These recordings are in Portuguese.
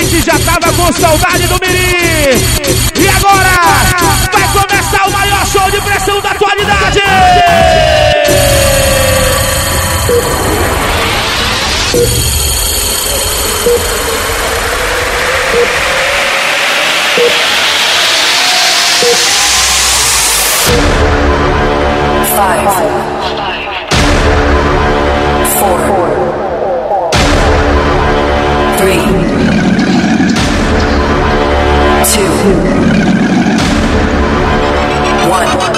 gente já tava com saudade do Mirim. E agora vai começar o maior show de pressão da atualidade. Five, 4, 3, 2, 1.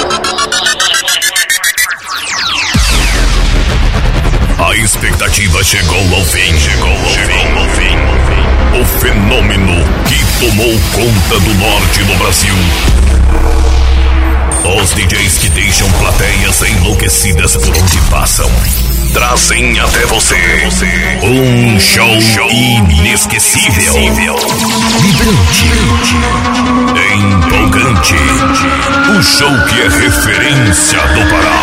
A expectativa chegou ao fim. O fenômeno que tomou conta do norte do Brasil. Os DJs que deixam plateias enlouquecidas por onde passam trazem até você um show inesquecível, vibrante, empolgante. O show que é referência do Pará.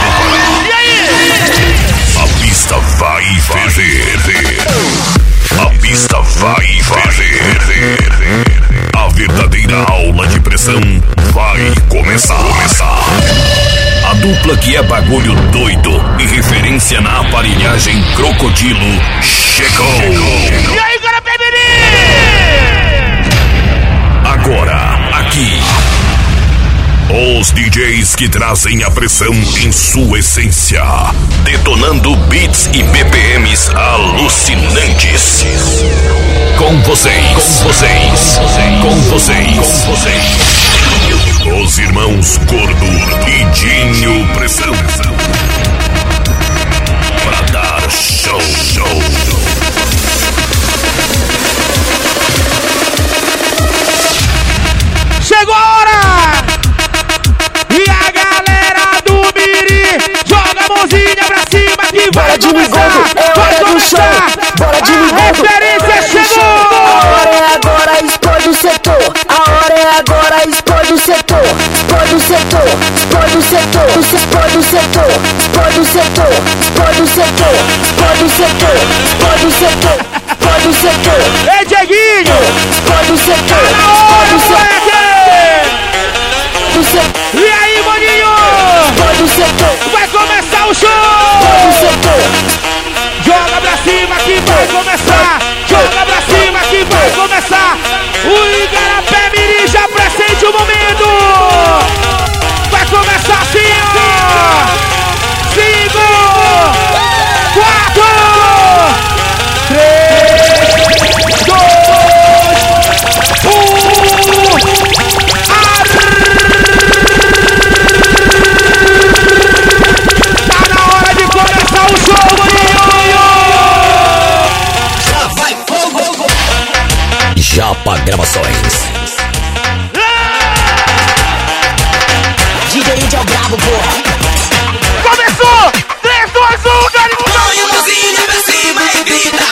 A pista vai ferver. A pista vai ferver. A verdadeira aula de pressão vai começar. A dupla que é bagulho doido e referência na aparelhagem Crocodilo chegou. E aí, Garapé Mirim? Agora, aqui, os DJs que trazem a pressão em sua essência, detonando beats e BPMs alucinantes. Com vocês, os irmãos Gordo e Dinho Pressão, pra dar show. Chegou a hora! E a galera do Mirim joga a mãozinha pra cima que vai começar! Vai começar! Bora de A ligondo, referência chegou! A hora é agora, explode o setor. A hora é agora, explode o setor. Explode o setor, explode o setor. Explode o setor, explode o setor. Explode o setor, explode o setor. Explode o setor, explode o setor. Ei, Dieguinho! Explode o setor, Tá na hora, explode o setor. moleque! E aí, maninho? Explode o setor, Vai começar o explode o show! setor. Joga pra cima que vai começar! Joga pra cima que vai começar! O Igarapé Mirim já pressente o momento! Vai começar assim, ó! 5, 4, 3, 2, 1. Tá na hora de começar o show, maninho! Japa Gravações. DJ é o brabo, porra. Começou! 3, 2, 1, Garibaldi! Põe a mãozinha pra cima e grita.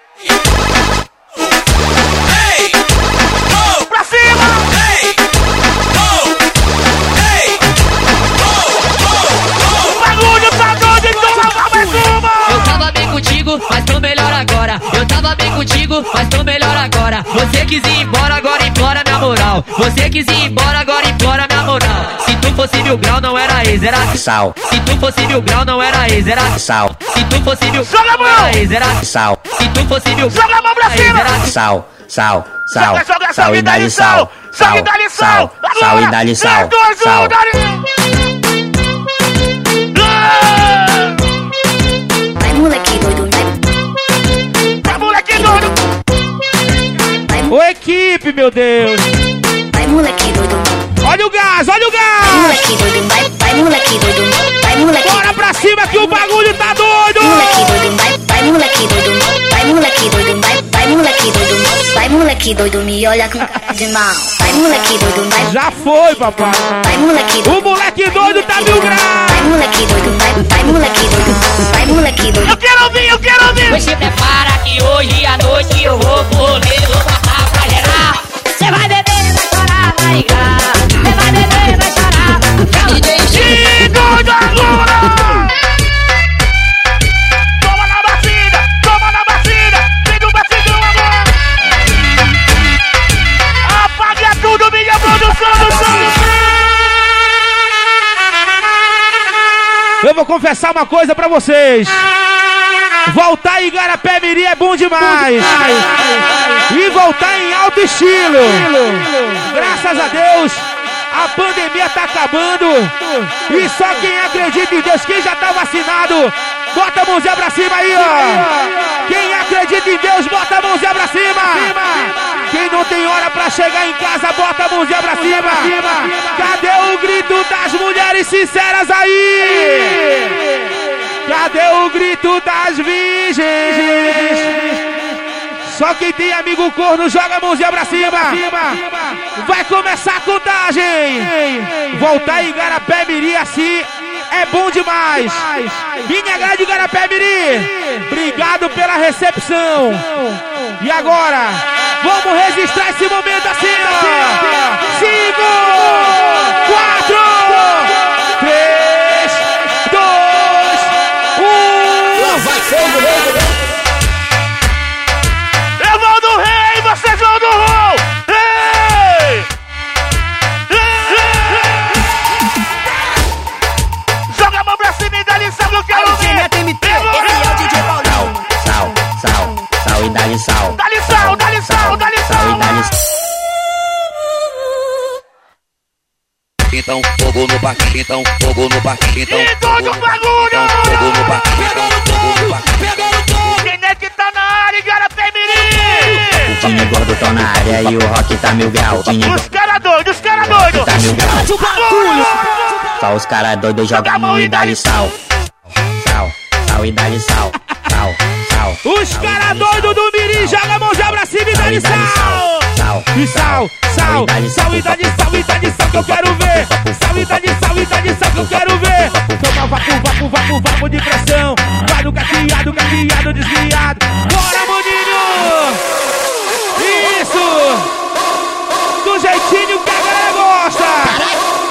Hey! Oh! Pra cima! Hey! Oh! Hey! O bagulho tá doido, então leva mais uma! Eu tava bem contigo, mas tô melhor agora. Eu tava bem contigo, mas tô melhor agora. Você quis ir embora, agora implora minha moral. Você quis ir embora, agora implora minha moral. Se tu fosse 1000 grau, não era ex, era Sal, Se tu fosse 1000 grau, não era ex, era sal, Se tu fosse 1000 Joga a grau, não mão! era ex, era sal, Se tu fosse 1000 grau, Joga a mão pra não era ex, cima! era sal, sal, Joga, sal e dá-lhe sal, Sal e dá-lhe sal! sal e dá-lhe sal, 3, 2, 1, sal. Vai moleque doido, Vai, moleque doido! Ô, equipe, meu Deus! vai moleque doido, Olha o gás, olha o gás! moleque doido, vai moleque doido, vai moleque. Bora pra cima que o bagulho tá doido! Moleque doido, vai moleque doido, vai moleque doido, vai moleque doido, vai moleque doido, me olha com cara de mal. Vai moleque doido, Já foi, papai! vai moleque doido, O moleque doido tá 1000 graus! vai moleque doido, vai moleque doido, vai moleque doido. Eu quero ouvir, eu quero ouvir! Pois se prepara que hoje à noite eu vou poder botar pra geral. Cê vai beber, vai chorar, vai ligar. Cê vai beber, vai chorar. Que doido agora! Toma na batida, vem do batidão agora! vou confessar uma coisa pra vocês. Voltar em Igarapé-Miri é bom demais. E voltar em alto estilo. Graças a Deus, a pandemia tá acabando. E só quem acredita em Deus, quem já tá vacinado, bota a mãozinha pra cima aí, ó. Quem acredita em Deus, bota a mãozinha pra cima. Quem não tem hora pra chegar em casa, bota a mãozinha pra cima. Cadê o grito das mulheres sinceras aí? Cadê o grito das virgens? Só quem tem amigo corno, joga a mãozinha pra cima. Vai começar a contagem. Voltar em Igarapé-Miri assim é bom demais. Minha grade Igarapé-Miri, obrigado pela recepção. E agora, vamos registrar esse momento assim, ó. 5, 4, 3, 2, 1. Vai ser Eu vou do rei, vocês vão do rol. Rei! Joga a mão pra cima e dá-lhe sal que eu quero ver. Sal e dá-lhe sal. Dá-lhe sal, dá-lhe sal, dá-lhe Sal e dá-lhe sal. Então fogo no parque, então fogo no parque, então E todo o bagulho! então fogo no parque, então fogo no parque. Quem é que tá na área, Igarapé-Miri? O time gordo tá na área e o rock tá mil grau. Os cara doidos, os cara doidos! Tá mil grau. Só os caras doidos jogam a mão e dá-lhe sal. Sal e dá-lhe sal. Sal. Os cara doidos do Miri, joga a mãozinha pra cima e dá-lhe sal! E sal e dá-lhe sal que eu quero ver! Sal e dá-lhe sal que eu quero ver! Toma vapo de pressão! Vai no caqueado, desviado! Bora, maninho! Isso! Do jeitinho que a galera gosta!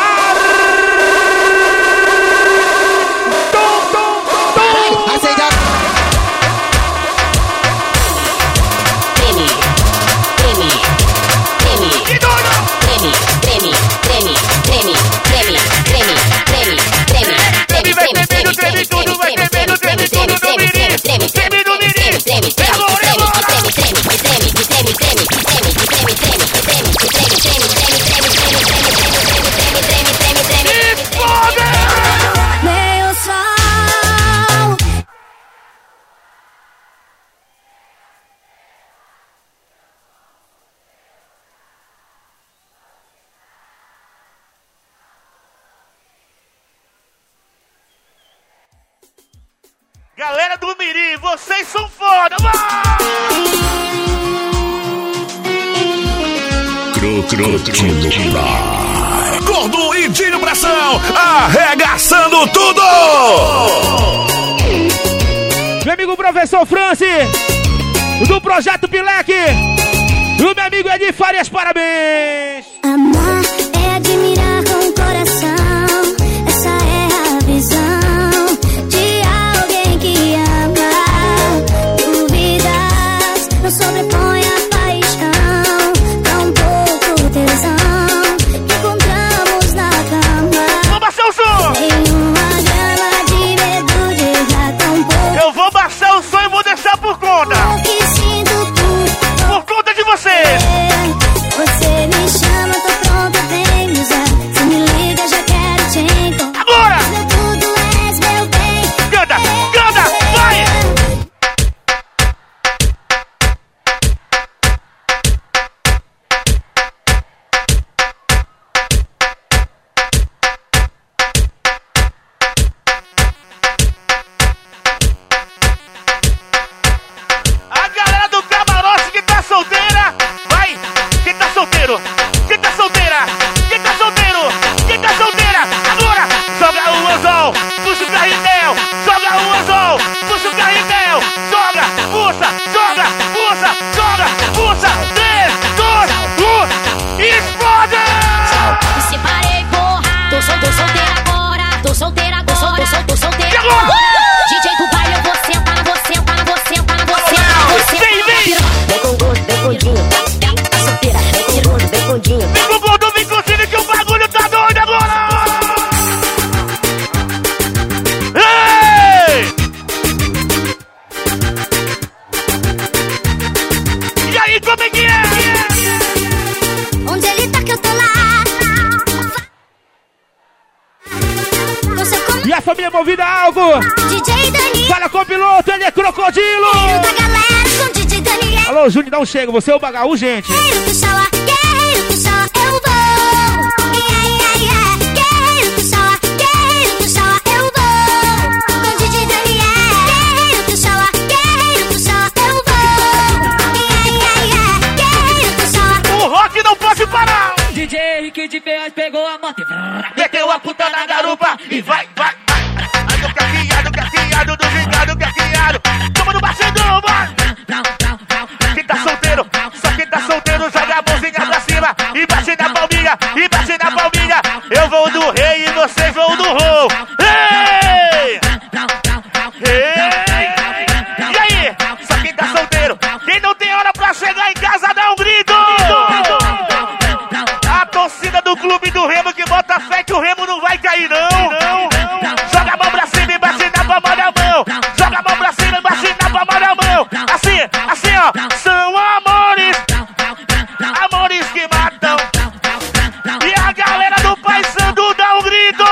Galera do Miri, vocês são foda, Gordo e Dinho Pressão, arregaçando tudo! Meu amigo professor Franci, do Projeto Pileque, e o meu amigo Edi Farias, parabéns! Amar é admirar com o coração, essa é a visão de alguém que ama. Dúvidas não sobrepõe a paixão, tão pouco tesão que encontramos na cama. Vamos baixar o som! Tem uma grama de medo de errar tão pouco. Eu vou baixar o som e vou deixar por conta! O que sinto Por conta de vocês! você me chama, tô pronta convida algo. DJ Daniel. Fala com o piloto, ele é crocodilo. Guerreiro da galera com DJ Daniel. Alô, Júnior, dá um chega, você é o bagaú, gente. Guerreiro do Xauá, guerreiro do Xauá, eu vou. Guerreiro do Xauá, eu vou. Com DJ Daniel. Guerreiro do Xauá, eu vou. Guerreiro do Xauá. O rock não pode parar. DJ Henrique de Ferraz pegou a moto e Meteu a puta na garupa e vai. Ando caqueado, do vingado, caqueado. Toma no bastidão, vai. Quem tá solteiro, só quem tá solteiro joga a mãozinha pra cima e bate na palminha, Eu vou do rei e vocês vão do rol. Ei! E aí? Só quem tá solteiro, quem não tem hora pra chegar em casa dá um grito. A torcida do clube do Remo que bota fé que o Remo não vai cair, não. Joga a mão pra cima e bate na palma da mão. Joga a mão pra cima e bate na palma da mão. Assim, ó. São amores que matam. E a galera do Paysandu dá um grito.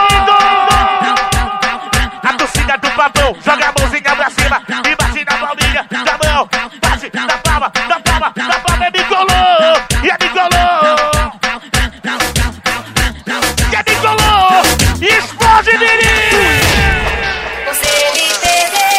A torcida do Papão joga a mãozinha pra cima e bate na palminha da mão. Bate na palma, é bicolor. E é bicolor. Explode, Diri! Você me perder.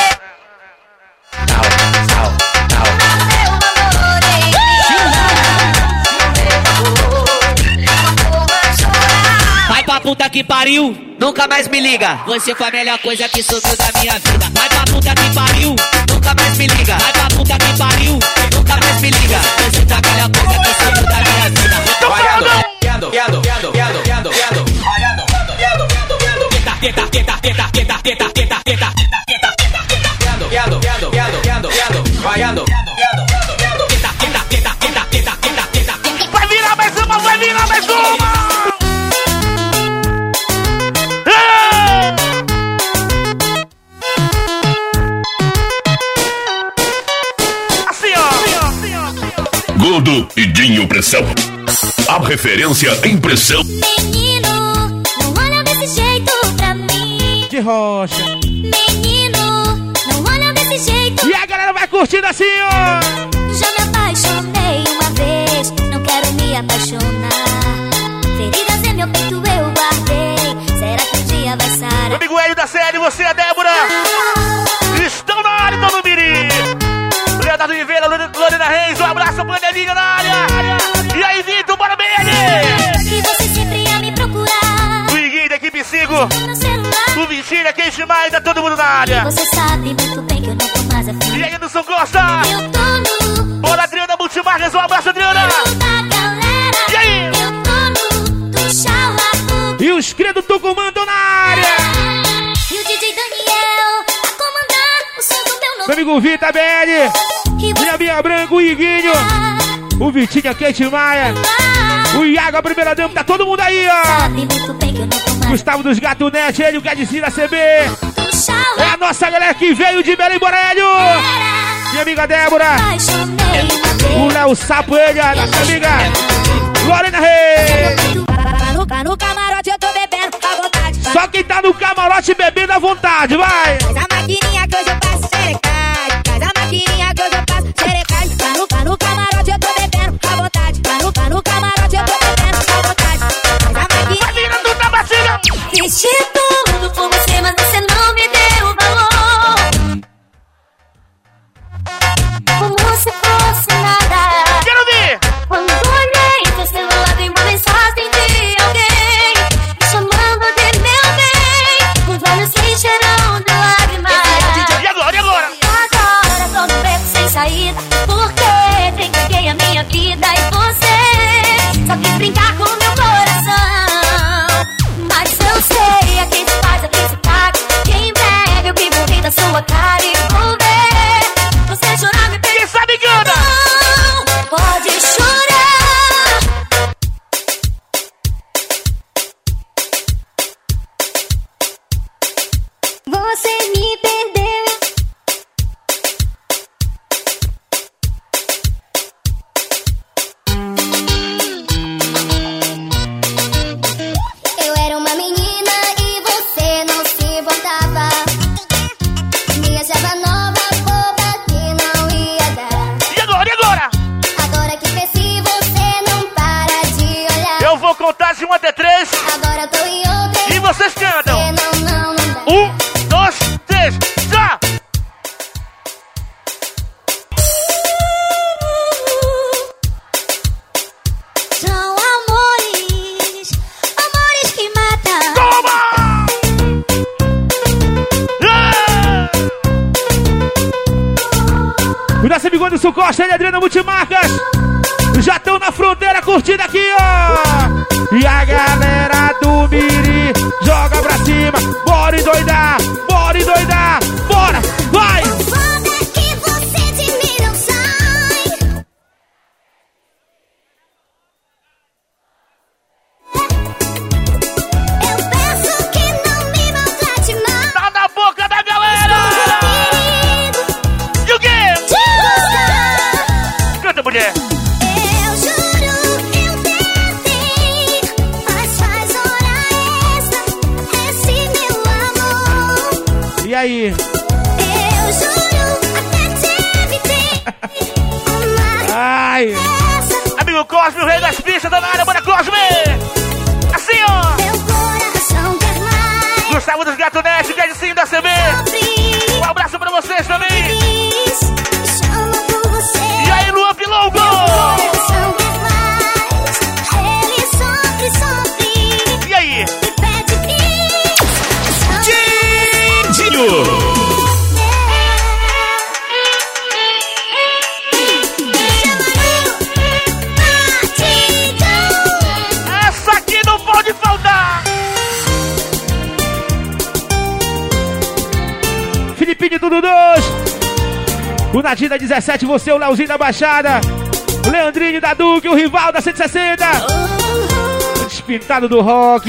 vai pra puta que pariu, nunca mais me liga. Você foi a melhor coisa que subiu da minha vida. Vai pra puta que pariu, nunca mais me liga. Vai pra puta que pariu, nunca mais me liga. Você foi a melhor coisa que subiu da minha vida. Vai virar mais uma! Assim, ó. Gordo e Dinho Pressão. A referência em pressão. Menino, não olha desse jeito pra mim. De rocha. Menino, não olha desse jeito. E a galera vai curtindo assim, ó. Já me apaixonei uma vez, não quero me apaixonar. Feridas em meu peito eu guardei. Será que um dia vai sarar? Meu amigo Hélio da série, você e a Débora estão na área, então no Miri. Leonardo Oliveira, Lorena Reis, um abraço, panelinha na área. E aí, Vitor, bora bem ali. E você sempre ia me procurar. O Iguinho da equipe 5, No celular. o Vitinho, quem mais, tá todo mundo na área. Você sabe muito bem que eu não tô mais afim. E aí, Anderson Costa. Eu tô no Bora, Adriana Multimarcas, um abraço, Adriana. da galera. E aí? Eu tô no do Xauá. E os cria do Tucumã estão na área. E o DJ Daniel a comandar o som do meu Meu nome. amigo Vita BL, E você minha Bia Branco, o Iguinho, o Vitinho, a Kate Maia, o Iago, a primeira dama, tá todo mundo aí, ó. sabe muito bem que eu não tô mais Gustavo dos Gato Net, ele, o Gadicina da CB. do Xauá. É a nossa galera que veio de Belém Borélio. Minha amiga Débora, Apaixonei o uma Léo Sapo, ele, a nossa amiga Lorena Reis. No camarote eu tô bebendo à vontade. Só quem tá no camarote bebendo à vontade, vai. Faz a maquininha que hoje eu passo xerecade. Faz a maquininha que hoje eu passo xerecade. No camarote eu tô bebendo à vontade. No camarote eu tô bebendo à vontade. Faz a maquininha. Vai virando da batina. Fiz de tudo por você, mas você não me deu valor. Como se fosse nada. Quero ver. Quando olhei pro celular, tem uma mensagem de alguém me chamando de meu bem. Os olhos se encheram de lágrimas. E agora? Agora tô no beco sem saída, porque entreguei a minha vida e você só quis brincar com meu coração. Mas eu sei a quem se faz a quem se paga. Quem bebe o que vou rir da sua cara e vou ver você chorar me Quem sabe engana. não pode chorar. Você me perdeu. vocês cantam. 1, 2, 3, já! São amores, amores que matam. Toma! O nosso amigo Anderson Costa e Adriana Multimarcas já estão na fronteira curtindo aqui, ó. E a galera do Miri joga pra cima. Bora endoidar, bora endoidar, bora, vai! Foda que você de mim não sai. Eu peço que não me maltrate mais. Tá na boca da galera! E o quê? Canta, mulher! Eu juro, eu tentei, mas faz hora extra esse meu amor. E aí? Eu juro, até te evitei. Ai! Essa Amigo Cosme, o rei das pistas, tá na área, bora Cosme! Assim, ó! meu coração quer mais. Gustavo dos Gatonete, que é de cima da CB! Um abraço pra vocês também! Chama por você. E aí, Luan Pilongo! Coração quer mais. Ele sofre, sofre. E aí? E pede bis. Dinho. Essa aqui não pode faltar! Filipinho tudo dois! O Nadinho da 17, você, o Leozinho da Baixada, o Leandrinho da Duque, o rival da 160, o despintado do rock.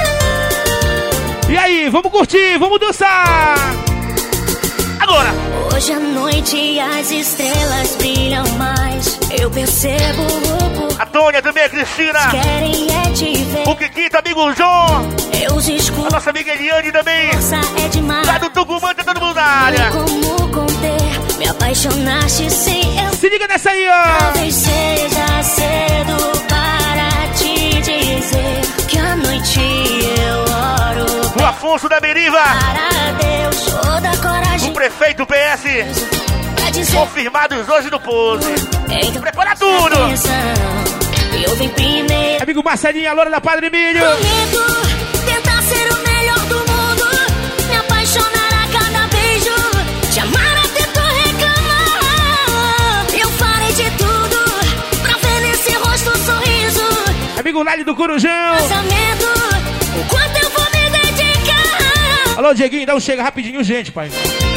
E aí, vamos curtir, vamos dançar! Agora! Hoje à noite as estrelas brilham mais. Eu percebo A Tônia também, a Cristina, querem é te ver. o Kikita, amigo João, Eu a escuto, nossa amiga Eliane também, força é demais. lá do Tucumã, tá todo mundo na área. Como conter, me apaixonaste sem eu. Se liga nessa aí, ó! Talvez seja cedo para te dizer que à noite eu oro O Afonso da Beriva, para Deus. Toda o coragem prefeito PS, pra dizer confirmados hoje no Pose. então Prepara tudo! atenção. Eu vim primeiro. Amigo Marcelinho, a Loura da Padre Milho. Prometo tentar ser o melhor do mundo, me apaixonar a cada beijo, te amar até tu reclamar. Eu farei de tudo pra ver nesse rosto um sorriso. Amigo Lali do Corujão. Casamento, o quanto eu vou me dedicar. Alô, Dieguinho, dá um chega rapidinho, gente, pai.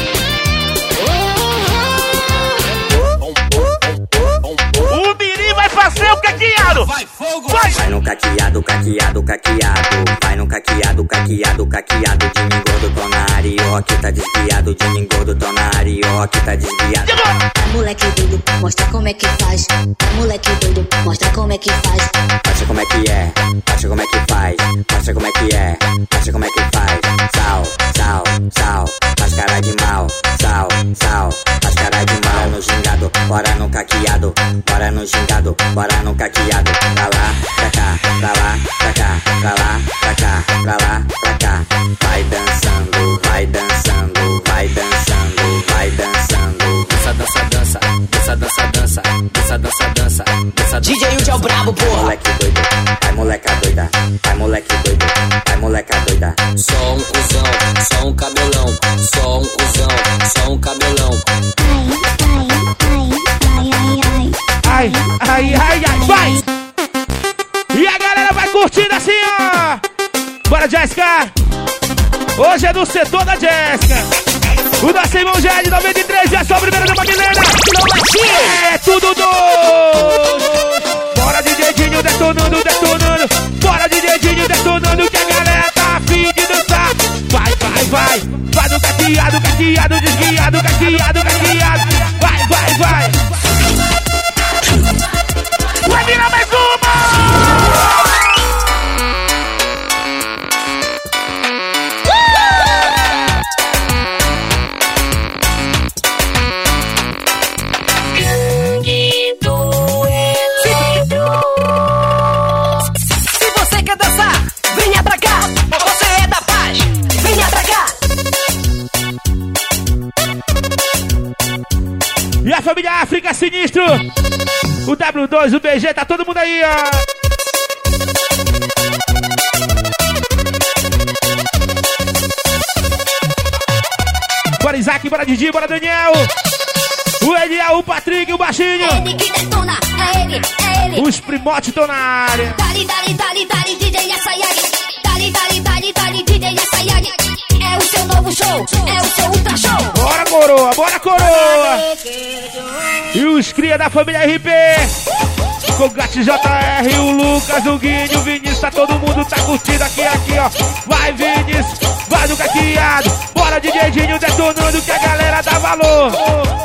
O Miri vai fazer o caqueado. Vai, fogo! Vai! Vai no caqueado, caqueado, caqueado. Vai no caqueado, caqueado, caqueado. De engordo, tô na área, e o rock tá desviado. De engordo, tô na área, e o rock tá desviado. Moleque doido, mostra como é que faz. Moleque doido, mostra como é que faz. Mostra como é que é, mostra como é que faz. Mostra como é que é, mostra como é que faz. Sal, sal, sal, faz cara de mal. Sal, sal, faz cara de mal. No gingado, bora no caqueado. Bora no gingado, bora no caqueado. Pra lá, pra cá, pra lá, pra cá, pra lá, pra cá, pra lá, pra cá. Vai dançando, vai dançando, vai dançando, vai dançando. Dança, dança, dança, dança, dança, dança, dança, dança, dança, dança. DJ Ude é o brabo, porra. Moleque doido, vai moleca doida, vai moleque doido, vai moleca doida. Só um cuzão, só um cabelão, só um cuzão, só um cabelão. Ai, ai, ai, ai, vai! E a galera vai curtindo assim, ó! Bora, Jéssica! Hoje é no setor da Jéssica! O nosso irmão já é de 93, é só o primeiro da Magdalena! É tudo doido! Bora, DJ Dinho, detonando, detonando! Bora, DJ Dinho, detonando, que a galera tá afim de dançar! Vai, vai, vai! Vai no caqueado, caqueado, desguiado, caqueado, caqueado! Vai, vai, vai! Vai virar mais uma! Se você quer dançar, venha pra cá. Você é da E a família África Sinistro. O W2, o BG, tá todo mundo aí, ó. Bora Isaac, bora Didi, bora Daniel. O Eliel, o Patrick, o Baixinho. Ele que detona, é ele. Os primotes estão na área. Dali, DJ Sayag. Dali, DJ Sayag. É o seu novo show, é o seu ultra show. Bora, coroa, bora, coroa. E os cria da família RP. Com o Gat JR, o Lucas, o Guinho, o Vinícius, tá todo mundo tá curtindo aqui, ó. Vai, Vinícius, vai no caqueado. Bora, DJ Dinho, detonando que a galera dá valor.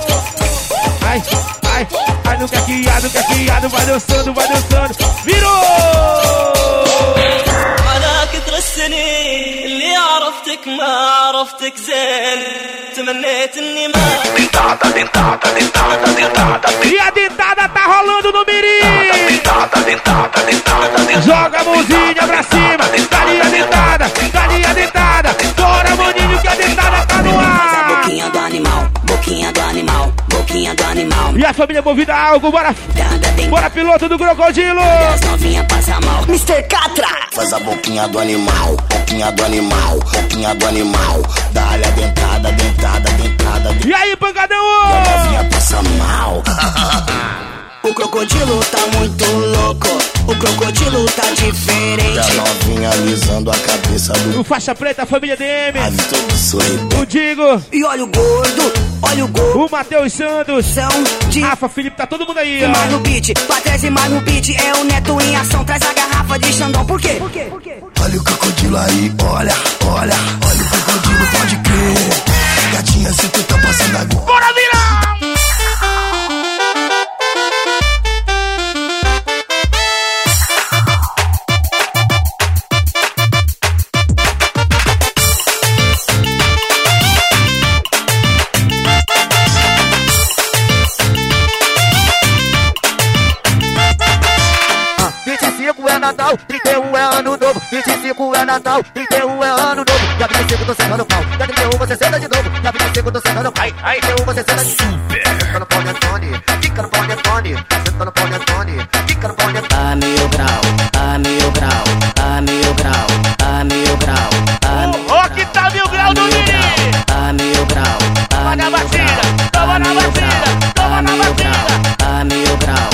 Vai no caqueado, vai dançando. Virou! على كثر السنين اللي عرفتك ما عرفتك زين تمنيت اني ما E a dentada tá rolando no mirim. Joga a mãozinha pra cima. Dali a dentada. Bora, maninho, que a dentada tá no ar. Boquinha do animal. E a família movida a algo, bora piloto do crocodilo. As novinha passa mal. Mr. Catra. Faz a boquinha do animal. Dá-lhe a dentada. E aí, pancadão? A novinha passa mal. O crocodilo tá muito louco. O crocodilo tá E a diferente. novinha alisando a cabeça do O faixa preta, a família DM. todo sorridente. O Digo, E olha o gordo. o Matheus Santos, São de Rafa, Felipe, tá todo mundo aí, mais ó. no beat. Patrese mais no beat. É o Neto em ação. Traz a garrafa de Xandão. Por quê? Olha o crocodilo aí, olha o crocodilo, pode crer. Gatinha, se tu tá passando agora. Bora virar! Natal, 31 é ano novo, 25 é Natal, 31 é ano novo. Já 25 tô sentando pau, já 31 você senta de novo, já 25 tô sentando pau, 31 você senta de novo. Senta no pau de Antônio, fica no pau de Antônio, senta no pau de Antônio, fica no pau de Antônio. A mil grau. O que tá mil grau no mirim? A mil grau. Toma na batida, toma na batida, toma na batida. A mil grau.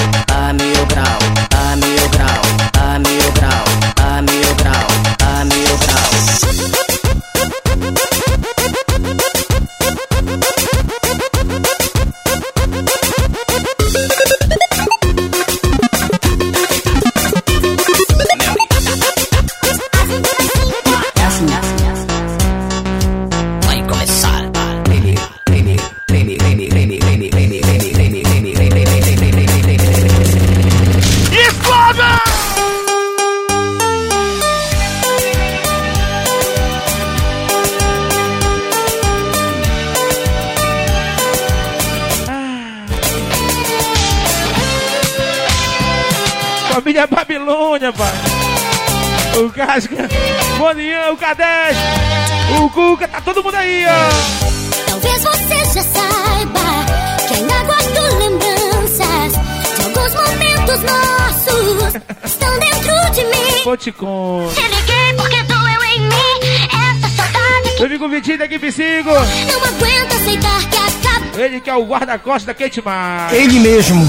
Vai começar. Exploda! Família Babilônia, pai. O Casca, o Monian, o K10, o Cuca, tá todo mundo aí, ó. Talvez você já saiba que ainda guardo lembranças de alguns momentos nossos. Estão dentro de mim. Vou te contar. Te liguei porque doeu em mim essa saudade que Eu vim com o Vitinho da Equipe 5. não aguento aceitar que acabou. Ele que é o guarda-costas da Kate Mar. Ele mesmo.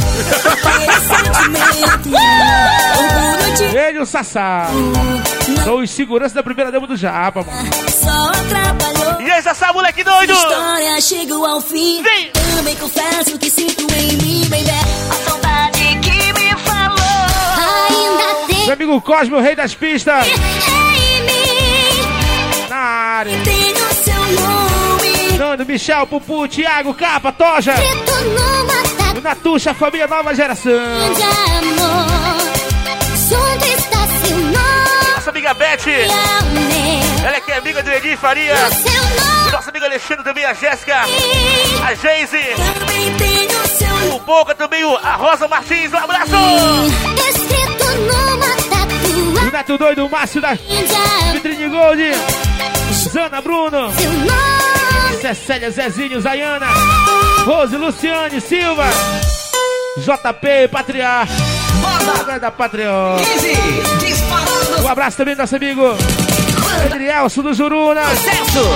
Ele e o Sassá. São os seguranças da primeira dama do Japa, mano. Só atrapalhou. E aí, Sassá, moleque doido! A história chegou ao fim. Vem! Também confesso que sinto em mim, baby, a saudade que me falou. Ainda tem Meu amigo Cosme, o rei das pistas. em mim. Na área. Tem o seu nome Nando, Michel, Pupu, Thiago, Capa, Toja. escrito numa O Natuxa, a família Nova Geração. tatuagem de amor. Junto está seu nome. Nossa amiga Beth. Ela é que é amiga do Edi Faria. O seu nome. Nosso amigo Alexandre também, a Jéssica. A Geise. Também tem o seu O Boca também, a Rosa Martins. Um abraço. nome escrito numa tatuagem O Neto Doido, o Márcio da de amor. Vitrine Gold. Zana, Bruno. Seu nome Cecília, Zezinho, Zayana, Rose, Luciane, Silva, JP, Patriarca, agora da Patreon. Um abraço também do nosso amigo Adrielso do Juruna. Sucesso!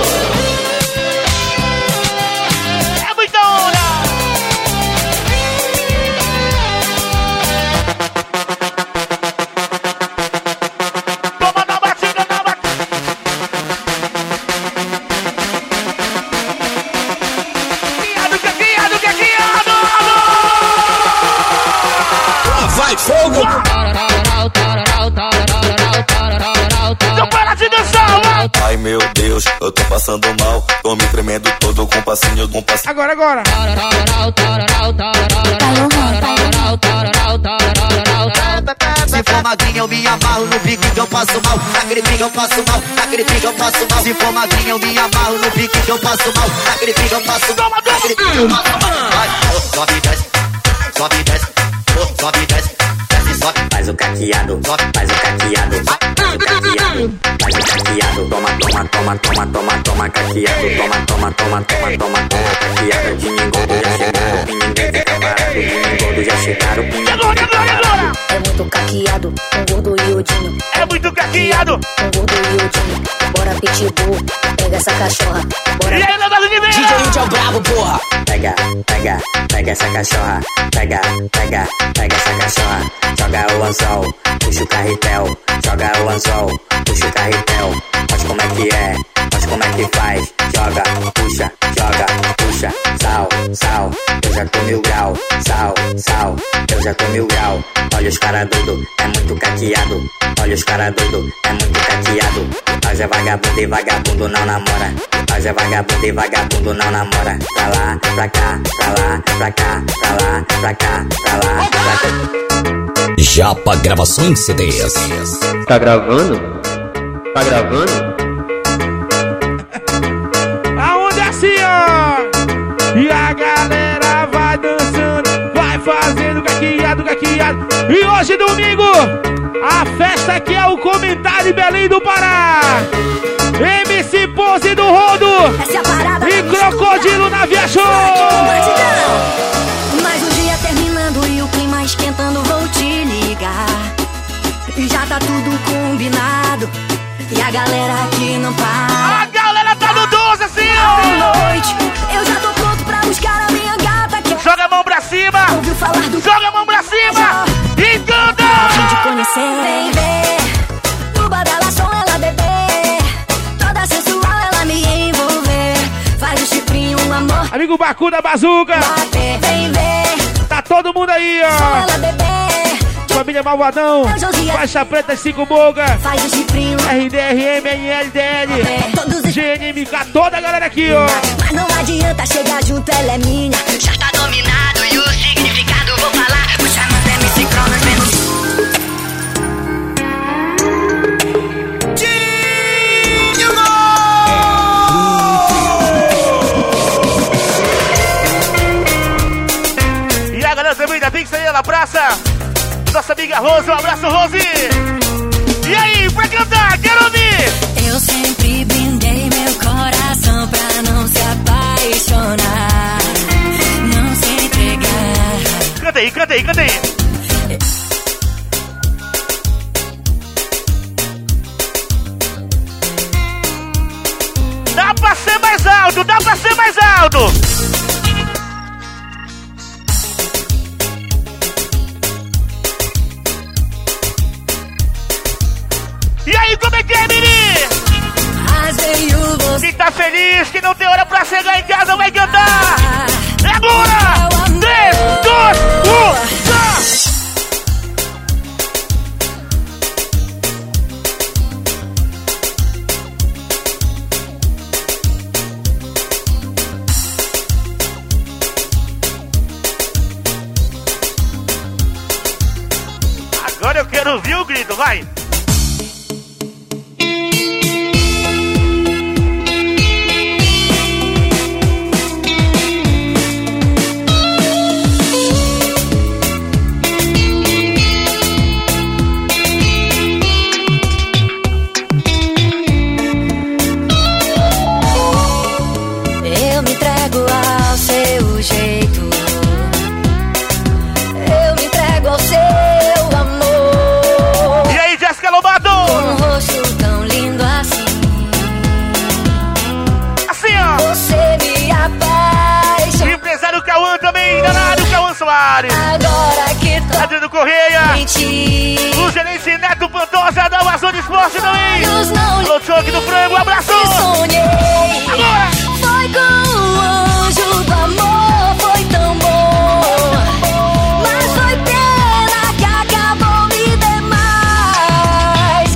É muita onda! Toma na batida, na batida! Guiado! Lá vai fogo! Não para de dançar, vai! Ai meu Deus, eu tô passando mal. Tô me tremendo todo com passinho, com passinho. Agora! Se for magrinha eu me amarro no pique que eu passo mal. Naquele pique eu passo mal, naquele pique eu passo mal. Se for magrinha eu me amarro no pique que eu passo mal. Naquele pique eu passo mal, naquele pique eu passo mal. Vai, sobe e desce, sobe e desce, sobe e desce, desce e sobe. Faz o caqueado, faz o caqueado, faz o caqueado, faz o caqueado. Toma caqueado, toma caqueado. De ninguém já chegaram, ninguém fica parado. De ninguém já chegaram, ninguém fica parado. É muito caqueado, com gordo e odinho. É muito caqueado. Com gordo e odinho. Bora pitbull, pega essa cachorra. Bora. E aí, Leandro Oliveira? DJ Índio é o brabo, porra. Pega essa cachorra. Pega essa cachorra. Joga o anzol, puxa o carretel. Joga o anzol, puxa o carretel. Faz como é que é, faz como é que faz. Joga, puxa, sal, eu já tô 1000 grau. Sal, eu já tô 1000 grau. Olha os cara doido, é muito caqueado. Olha os cara doido, é muito caqueado. Nós é vagabundo e vagabundo não namora. Nós é vagabundo e vagabundo não namora. Pra lá, pra cá, pra lá, pra cá, pra lá, pra cá, pra lá, pra cá. Japa Gravações CDs. Tá gravando? Tá gravando? Aonde é assim, ó? E a galera vai dançando, vai fazendo caqueado. E hoje, domingo, a festa aqui é o Comentário em Belém do Pará. MC Pose do Rodo e Crocodilo na Via Show. Mais um dia terminando e o clima esquentando, vou te ligar. E já tá tudo combinado e a galera aqui não para. A galera tá no 12 assim, ó. Noite, eu já tô pronto pra buscar a minha gata que joga a mão pra cima. Ouviu falar do... Joga a mão pra cima e canta. A gente conhecer. Vem ver, no badalação ela beber. Toda sensual ela me envolver. Faz o chifrinho, um amor. Amigo Bacu da Bazuca. Vem ver. Tá todo mundo aí, ó. Só ela beber. Família Malvadão, Faixa Preta 5 Boga, RDRM, NLDL, GNMK, toda a galera aqui, ó. Mas não adianta chegar junto, ela é minha. Já tá dominado e o significado vou falar. O chamando MC Cronos menos. E a galera também ainda tem que sair na praça. Nossa amiga Rose, um abraço, Rose! E aí, pra cantar, quero ouvir! Eu sempre brindei meu coração pra não se apaixonar, não se entregar. Canta aí! Dá pra ser mais alto! E aí, como é que é, Miri? Quem tá feliz, que não tem hora pra chegar em casa, vai cantar! É agora! 3, 2, 1, já! Agora eu quero ouvir o grito, vai! Tavares. Agora que tô Adriano Correia. O gerente Neto Pantoja da Amazônia Esporte também. Alô, Choque do Frango, abraço. Sonhei. Agora. Foi com o anjo do amor, foi tão bom. Mas foi pena que acabou me demais.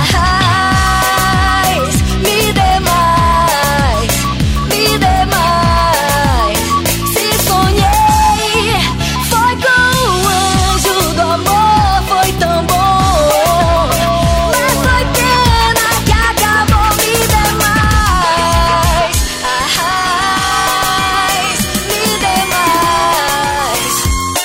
Me demais, me demais. Se sonhei, foi com o anjo do amor, foi tão bom. Mas foi pena que acabou me demais. Me demais.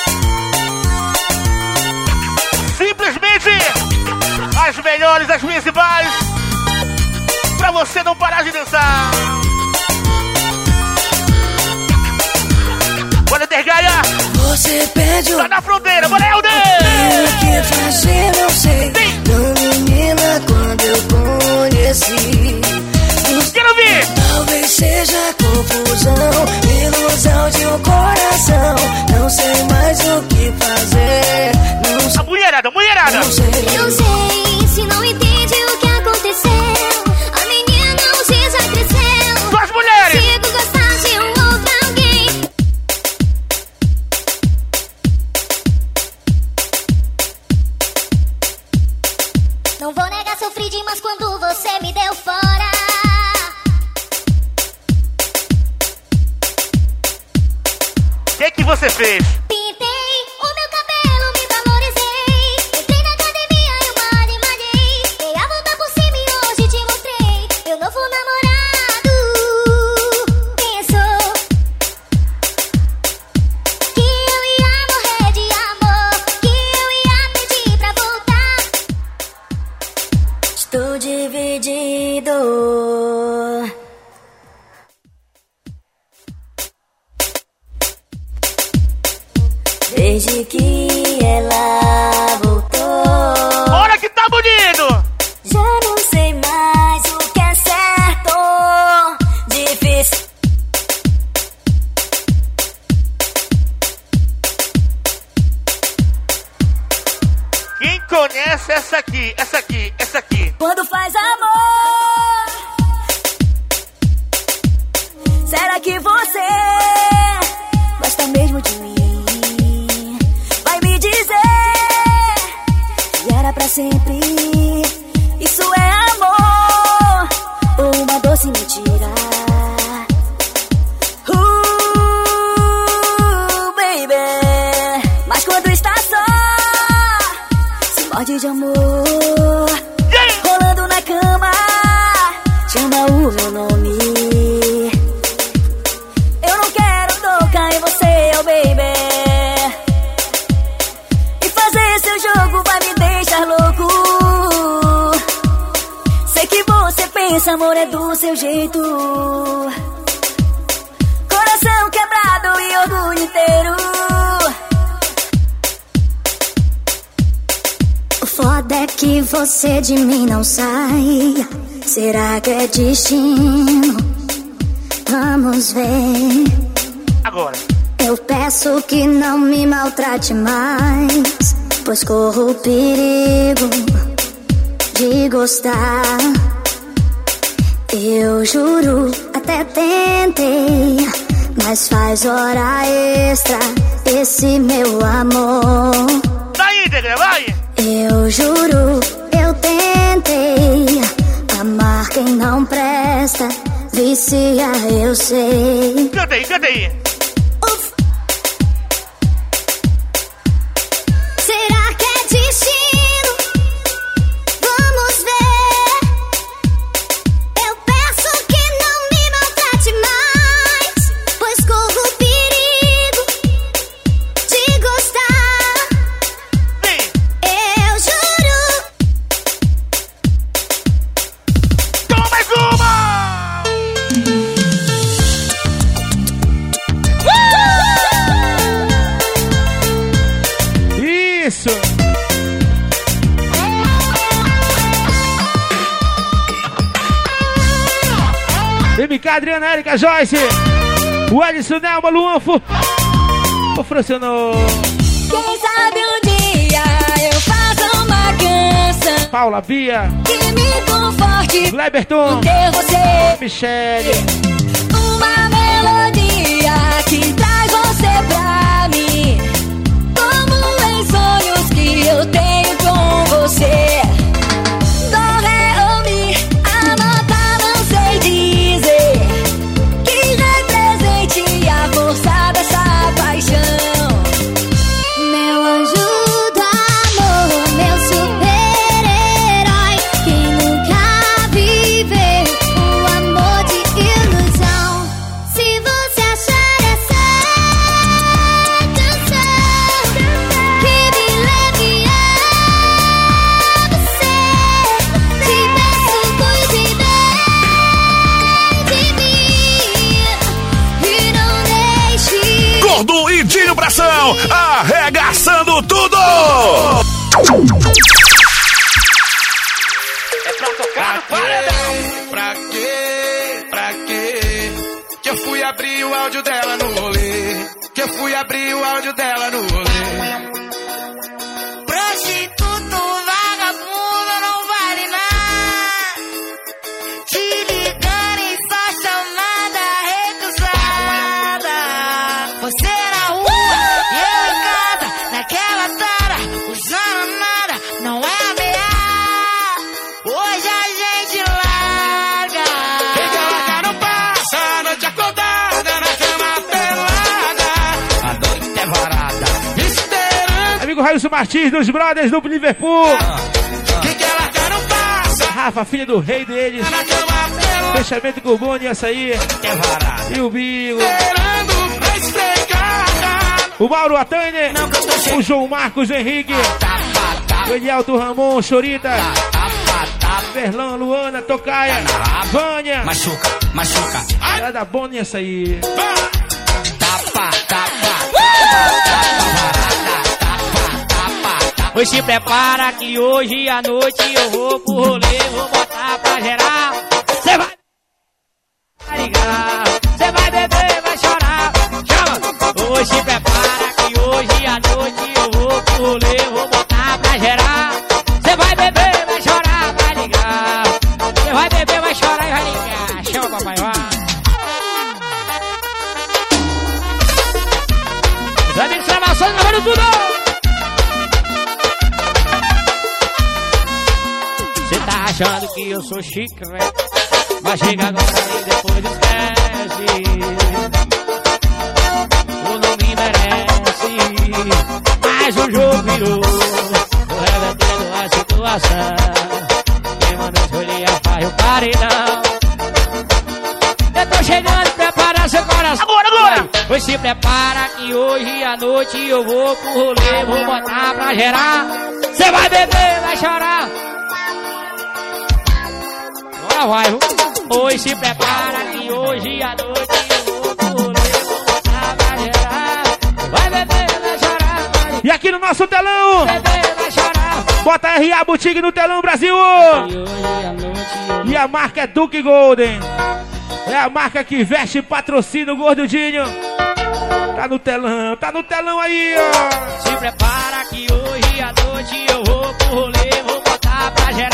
Simplesmente as melhores, as principais, pra você não parar de dançar. Bora, Dergaia. Você pede Tá na fronteira, bora, Helder. o que fazer, não sei. Não, menina, quando eu conheci. Quero ver. Talvez seja confusão, ilusão de um coração. Não sei mais o que fazer. Não sei. A mulherada. Não sei. Eu sei, se não entende o que aconteceu, a menina não se já cresceu. Duas mulheres. Consigo gostar de um outro alguém. Não vou negar, sofri demais quando você me deu fora. O que você fez? Pintei o meu cabelo, me valorizei. Entrei na academia e eu malhei. Dei a volta por cima e hoje te mostrei. Meu novo namorado pensou que eu ia morrer de amor, que eu ia pedir pra voltar. Estou dividido. Desde que ela voltou, Bora que tá bonito. já não sei mais o que é certo. Difícil. Quem conhece essa aqui? Quando faz amor, será que você gosta mesmo de mim? Vai me dizer que era pra sempre. Isso é amor ou uma doce mentira? Baby, mas quando está só, se morde de amor. Rolando na cama, chama o meu nome. Eu não quero tocar em você, oh baby. E fazer seu jogo vai me deixar louco. Sei que você pensa, amor, é do seu jeito. Coração quebrado e orgulho inteiro. O foda é que você de mim não sai. Será que é destino? Vamos ver. Agora. Eu peço que não me maltrate mais, pois corro o perigo de gostar. Eu juro, até tentei, mas faz hora extra esse meu amor. Daí, Degra, vai! Eu juro, eu tentei amar quem não presta, vicia, eu sei. Canta aí. Será que é destino? Vamos ver. Eu peço que não me maltrate mais, pois corro o perigo de gostar. Eu juro. Toma mais uma! Isso! MK, Adriana, Érica, Joyce, o Alisson, Nelma, Luanfo, Ô, Franciono. Quem sabe um dia eu faço uma canção Paula, Bia, que me conforte, Leberton, ter você, Michele. uma melodia que traz você pra mim, como em sonhos que eu tenho com você. Do, ré ou mi, a nota não sei dizer, que represente a força dessa paixão. Meu anjo do amor, meu super-herói, quem nunca viveu um amor de ilusão. Se você achar essa canção que me leve a você, te peço, cuide bem de mim e não deixe. Gordo e Dinho Pressão, arregaçando tudo! É pra tocar no paredão. Pra quê? Que eu fui abrir o áudio dela no rolê. Que eu fui abrir o áudio dela no rolê. Prostituto, vagabundo, não vale nada. Te ligando e só chamada recusada. Você na rua e eu em casa, naquela tara, usando nada, não é ameaça. Hoje a gente larga. Quem quer largar não passa, a noite acordada, na cama pelada. A noite é varada, esperando. Amigo Railson Martins, dos Brothers do Liverpool. Quem quer largar não passa. Rafa, filha do rei deles. Na cama pelada. Fechamento com o Boni, açaí. É varada. E o Bigo. Esperando pra esfregar. O Mauro Atane. O João Marcos Henrique. O Elielto Ramon, Chorita. Verlan, Luana, Tocaia. Vânia. Machuca, machuca. Ela da Boni, açaí. Tapa, tapa. Pois se prepara que hoje à noite eu vou pro rolê, vou botar pra geral. Cê vai ligar, cê vai beber, vai chorar. Chama! Pois se prepara que hoje à noite eu vou pro rolê, vou botar pra geral. Cê vai beber, vai chorar, vai ligar. Cê vai beber, vai chorar e vai ligar. Chama, papai, vai. Os amigos gravações, gravando tudo. Cê tá achando que eu sou chiclete, mas chega agora e depois esquece. Tu não me merece, mas o jogo virou. Tô revertendo a situação. Quem mandou escolher a farra e o paredão. Eu tô chegando, prepara seu coração. Agora! Pois se prepara que hoje à noite eu vou pro rolê, vou botar pra gerar. Cê vai beber, vai chorar. Agora vai, viu? Pois se prepara que hoje à noite eu vou pro rolê, vou botar pra gerar. Vai beber, vai chorar. Vai E aqui no nosso telão, beber, vai chorar. bota RA Boutique no telão, Brasil. E hoje à noite E a marca é Duke Golden. É a marca que veste e patrocina o Gordudinho. Tá no telão aí, ó. se prepara que hoje à noite eu vou pro rolê, vou botar pra gerar.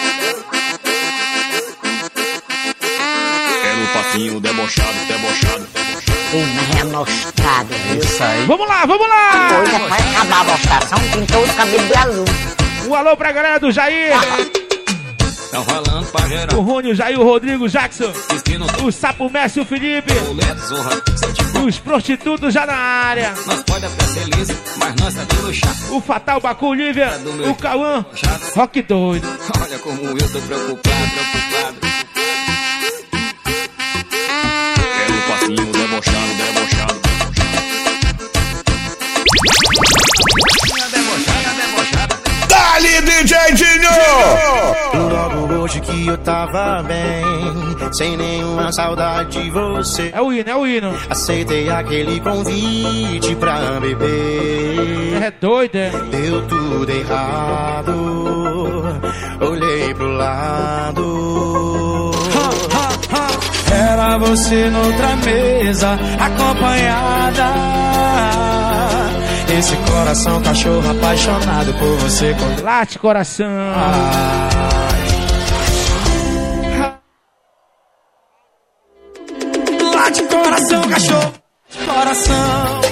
É no papinho debochado, debochado. Remostrado, isso aí. Vamos lá, vamos lá. Hoje vai acabar a mostração, pintou os cabelos de azul. Um alô pra galera do Jair. Tão falando pra geral. O Rony, o Jair, o Rodrigo, o Jackson. Destino do O Sapo Messi, o Felipe. boleto, zorra. Sente Os prostitutos já na área. nós pode até ser liso, mas nós tá de luxar. O Fatal Bacu, Lívia. O Cauã. Rock doido. Olha como eu tô preocupado, preocupado. É no papinho debochado, debochado. Dali, DJ Dinho! Logo hoje que eu tava bem, sem nenhuma saudade de você. É o hino, é o hino. Aceitei aquele convite pra beber. É doido, é? Deu tudo errado. Olhei pro lado. pra você noutra mesa, acompanhada. Esse coração cachorro apaixonado por você. Late, coração. Late, coração, cachorro. Coração.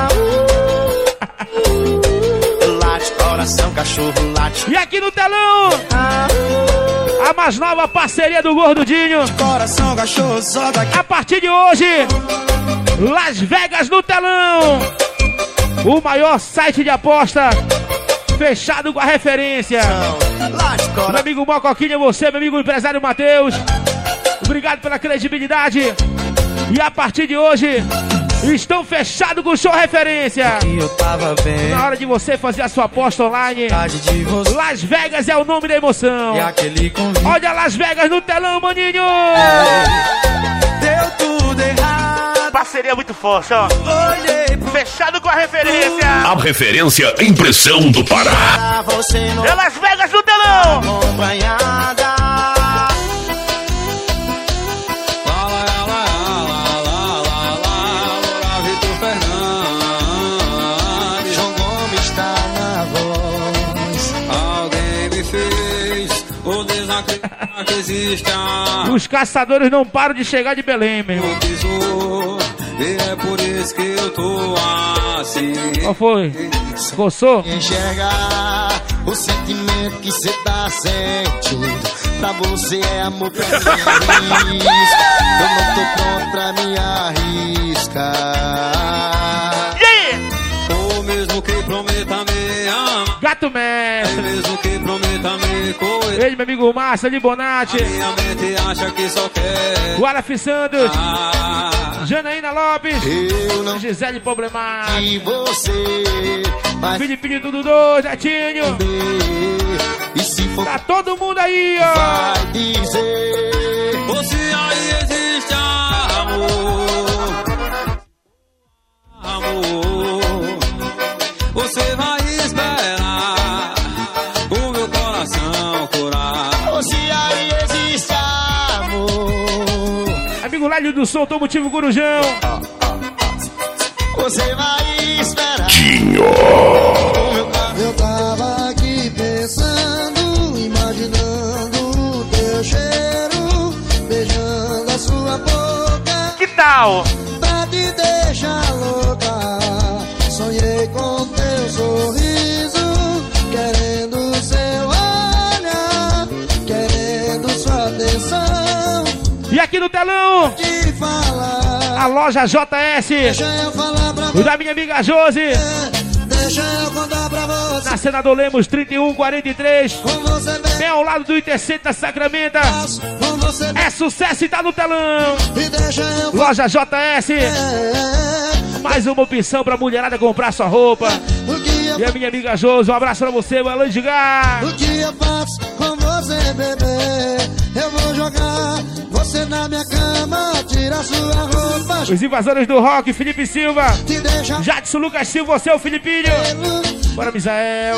Late, coração, cachorro, late. E aqui no telão, a mais nova parceria do Gordudinho. Coração, cachorro, só daqui. A partir de hoje, Las Vegas no telão. O maior site de aposta fechado com a referência. Meu amigo Mocoquinha, você, meu amigo empresário Matheus, obrigado pela credibilidade. E a partir de hoje, estão fechados com o show referência. Eu tava bem. Na hora de você fazer a sua aposta online, Las Vegas é o nome da emoção. E aquele convite. Olha Las Vegas no telão, maninho. Deu tudo errado. Parceria muito forte, ó. Fechado com a referência. A referência Impressão do Pará. É Las Vegas no telão. Acompanhada. Vitor Fernandes. João Gomes está na voz. Alguém me fez o desacreditar que existe. Os caçadores não param de chegar de Belém, meu irmão. E é por isso que eu tô assim. Qual foi? Coçou? Enxergar o sentimento que cê tá sentindo. Pra você é amor, pra mim é risco. Eu não tô pronto pra me arriscar. E aí? Ou mesmo que prometa me amar. Gato mestre. Mesmo que prometa me coisa. Ele, meu amigo Márcia de Bonatti. Minha mente acha que só quer. Guarafi Santos. Janaína Lopes. Eu não Gisele Problemar. E você. Filipinho Tudo Dois, Netinho. E se for tá todo mundo aí, ó. Vai dizer. Você aí existe amor. Amor. Você vai esperar o meu coração curar. Você aí existe amor. Amigo Lélio do Som, Tomo Motivo Corujão. Você vai esperar. Dinho. Eu tava aqui pensando, imaginando o teu cheiro, beijando a sua boca. Que tal? Pra te deixar louca. Sonhei com teu sorriso, querendo seu olhar, querendo sua atenção. E aqui no telão, te falar. A loja JS. Deixa eu falar pra você. Da minha amiga Josi. Deixa eu contar pra você. Na Senador Lemos 3143. Bem ao lado do Intercentro da Sacramenta. É sucesso e tá no telão. Loja JS. Mais uma opção pra mulherada comprar sua roupa. E a minha amiga Josi, um abraço pra você, Alan de Gá. O que eu faço com você, bebê? Eu vou jogar você na minha cama, tirar sua roupa. Os invasores do rock, Felipe Silva. Jadson Lucas Silva, você é o Filipinho. Bora, Misael.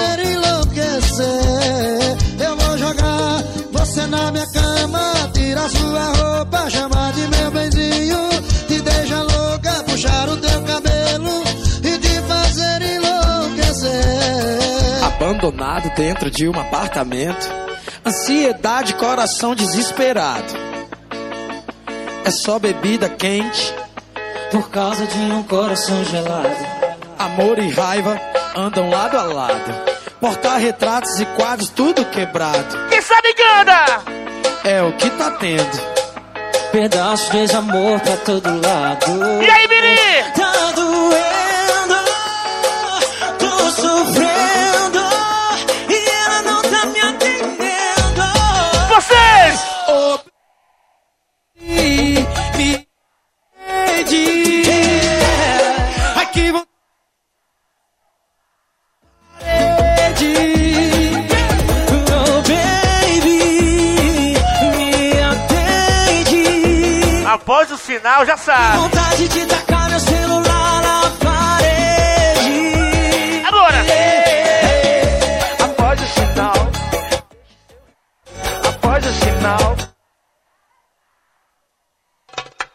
Eu vou jogar você na minha cama, tirar sua roupa, chamar de meu benzinho, te deixa louca, puxar o teu cabelo e te fazer enlouquecer. Abandonado dentro de um apartamento, ansiedade, coração desesperado. É só bebida quente por causa de um coração gelado. Amor e raiva andam lado a lado. Porta-retratos e quadros tudo quebrado. Quem sabe canta! É o que tá tendo. Pedaços de desamor pra todo lado. E aí, Miri? Tá doendo, tô sofrendo e ela não tá me atendendo. Vocês! Oh, me pede. Aqui vou. Após o sinal, já sabe. Vontade de tacar meu celular na parede. Agora! Após o sinal. Após o sinal.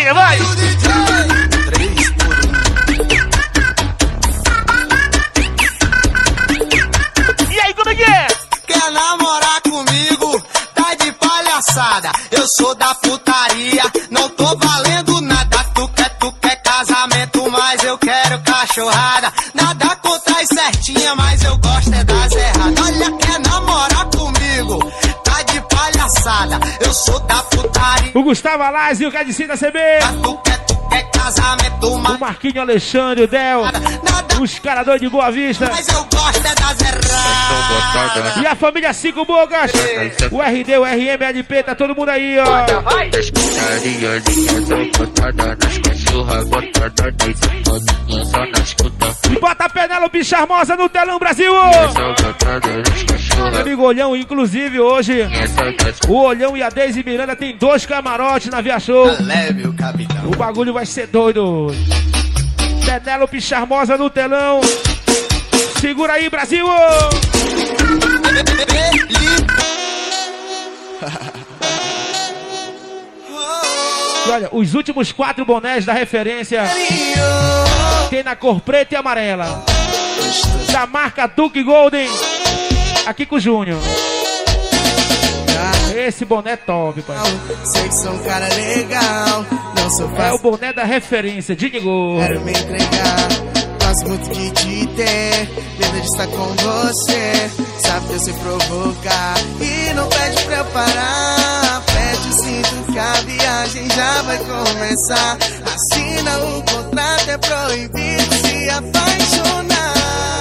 novinha, vai! E aí, como é que é? Quer namorar comigo? Tá de palhaçada. Eu sou da putaria, não tô valendo nada. Tu quer casamento, mas eu quero cachorrada. Nada contra as certinhas, mas eu gosto é das erradas. Olha, quer namorar comigo? Tá de palhaçada. Eu sou da putaria. O Gustavo Alaz e o Cadicim da CB. Tu quer casamento, o Marquinho Alexandre, o Del. Os caras doidos de Boa Vista. Mas eu gosto é das erradas. E a família Cinco Bocas. O RD, o RM, a LP, tá todo mundo aí, ó. E bota a Penélope Charmosa no telão, Brasil. Meu amigo Olhão, inclusive hoje o Olhão e a Deise Miranda tem 2 camarotes na Via Show. O bagulho vai ser doido. Penélope Charmosa no telão. Segura aí, Brasil. E olha, os últimos 4 bonés da referência tem na cor preta e amarela, da marca Duke Golden, aqui com o Júnior. Esse boné top, pai. Sei que sou um cara legal, não sou fácil. É o boné da referência, Digo. Quero me entregar, gosto muito de te ter. Medo de estar com você, sabe que eu sei provocar. E não pede pra eu parar, pede o cinto que a viagem já vai começar. Assina o contrato, é proibido se apaixonar.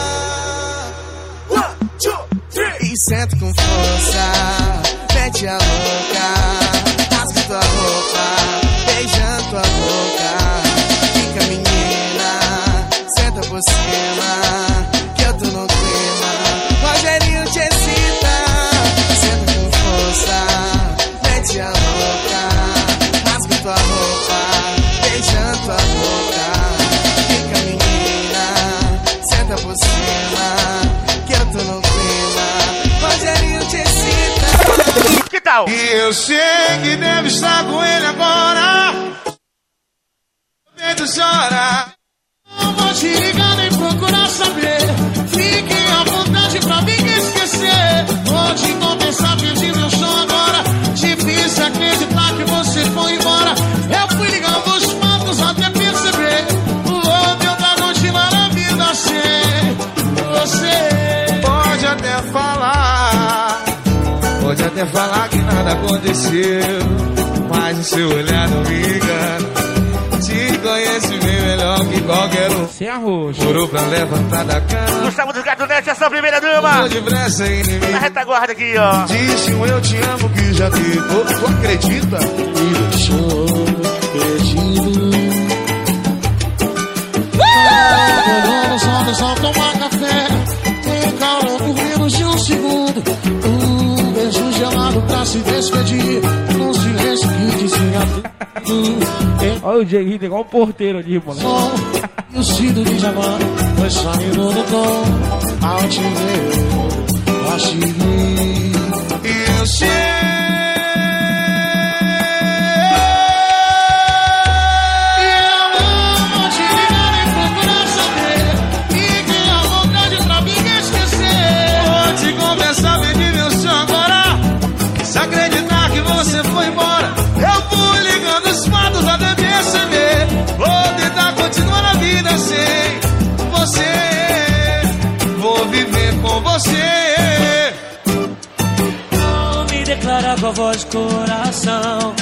1, 2, 3. E sento com força, mete a louca, rasga tua roupa, beijando tua boca. Fica menina, senta por cima, que eu tô no clima. Rogerinho te excita, senta com força, mete a louca, rasga tua roupa, beijando tua boca. Fica menina, senta por cima, que eu tô no clima. Rogerinho te excita. Que tal? E eu sei que deve estar com ele agora. Peito chora. Não vou te ligar nem procurar saber. Fique à vontade pra me esquecer. Vou te compensar, pedir meu som agora. Difícil acreditar que você foi embora. Eu fui ligando os pontos até perceber. O outro pra continuar a vida sem você. Pode até falar. Pode até falar que nada aconteceu, mas o seu olhar não me engana. Te conheço bem melhor que qualquer um. Sem arroz. Jurou pra levantar da cama. Gustavo dos Gatunete, essa primeira dama. Tô de pressa inimigo. Na retaguarda aqui, ó. Disse um eu te amo que já ficou. Tu acredita? Me deixou perdido. Olhando os olhos ao tomar café. Tem calor por menos de um segundo. Beijo gelado pra se despedir. Num silêncio que dizia olha o Jay Ritter, igual um porteiro ali, mano. E o Cido de Javan foi saindo do tom. Ao te ver, eu achei. E eu sei. Se acreditar que você foi embora, eu vou ligando os fatos até perceber. Vou tentar continuar a vida sem você. Vou viver com você. Vou me declarar com a voz de coração.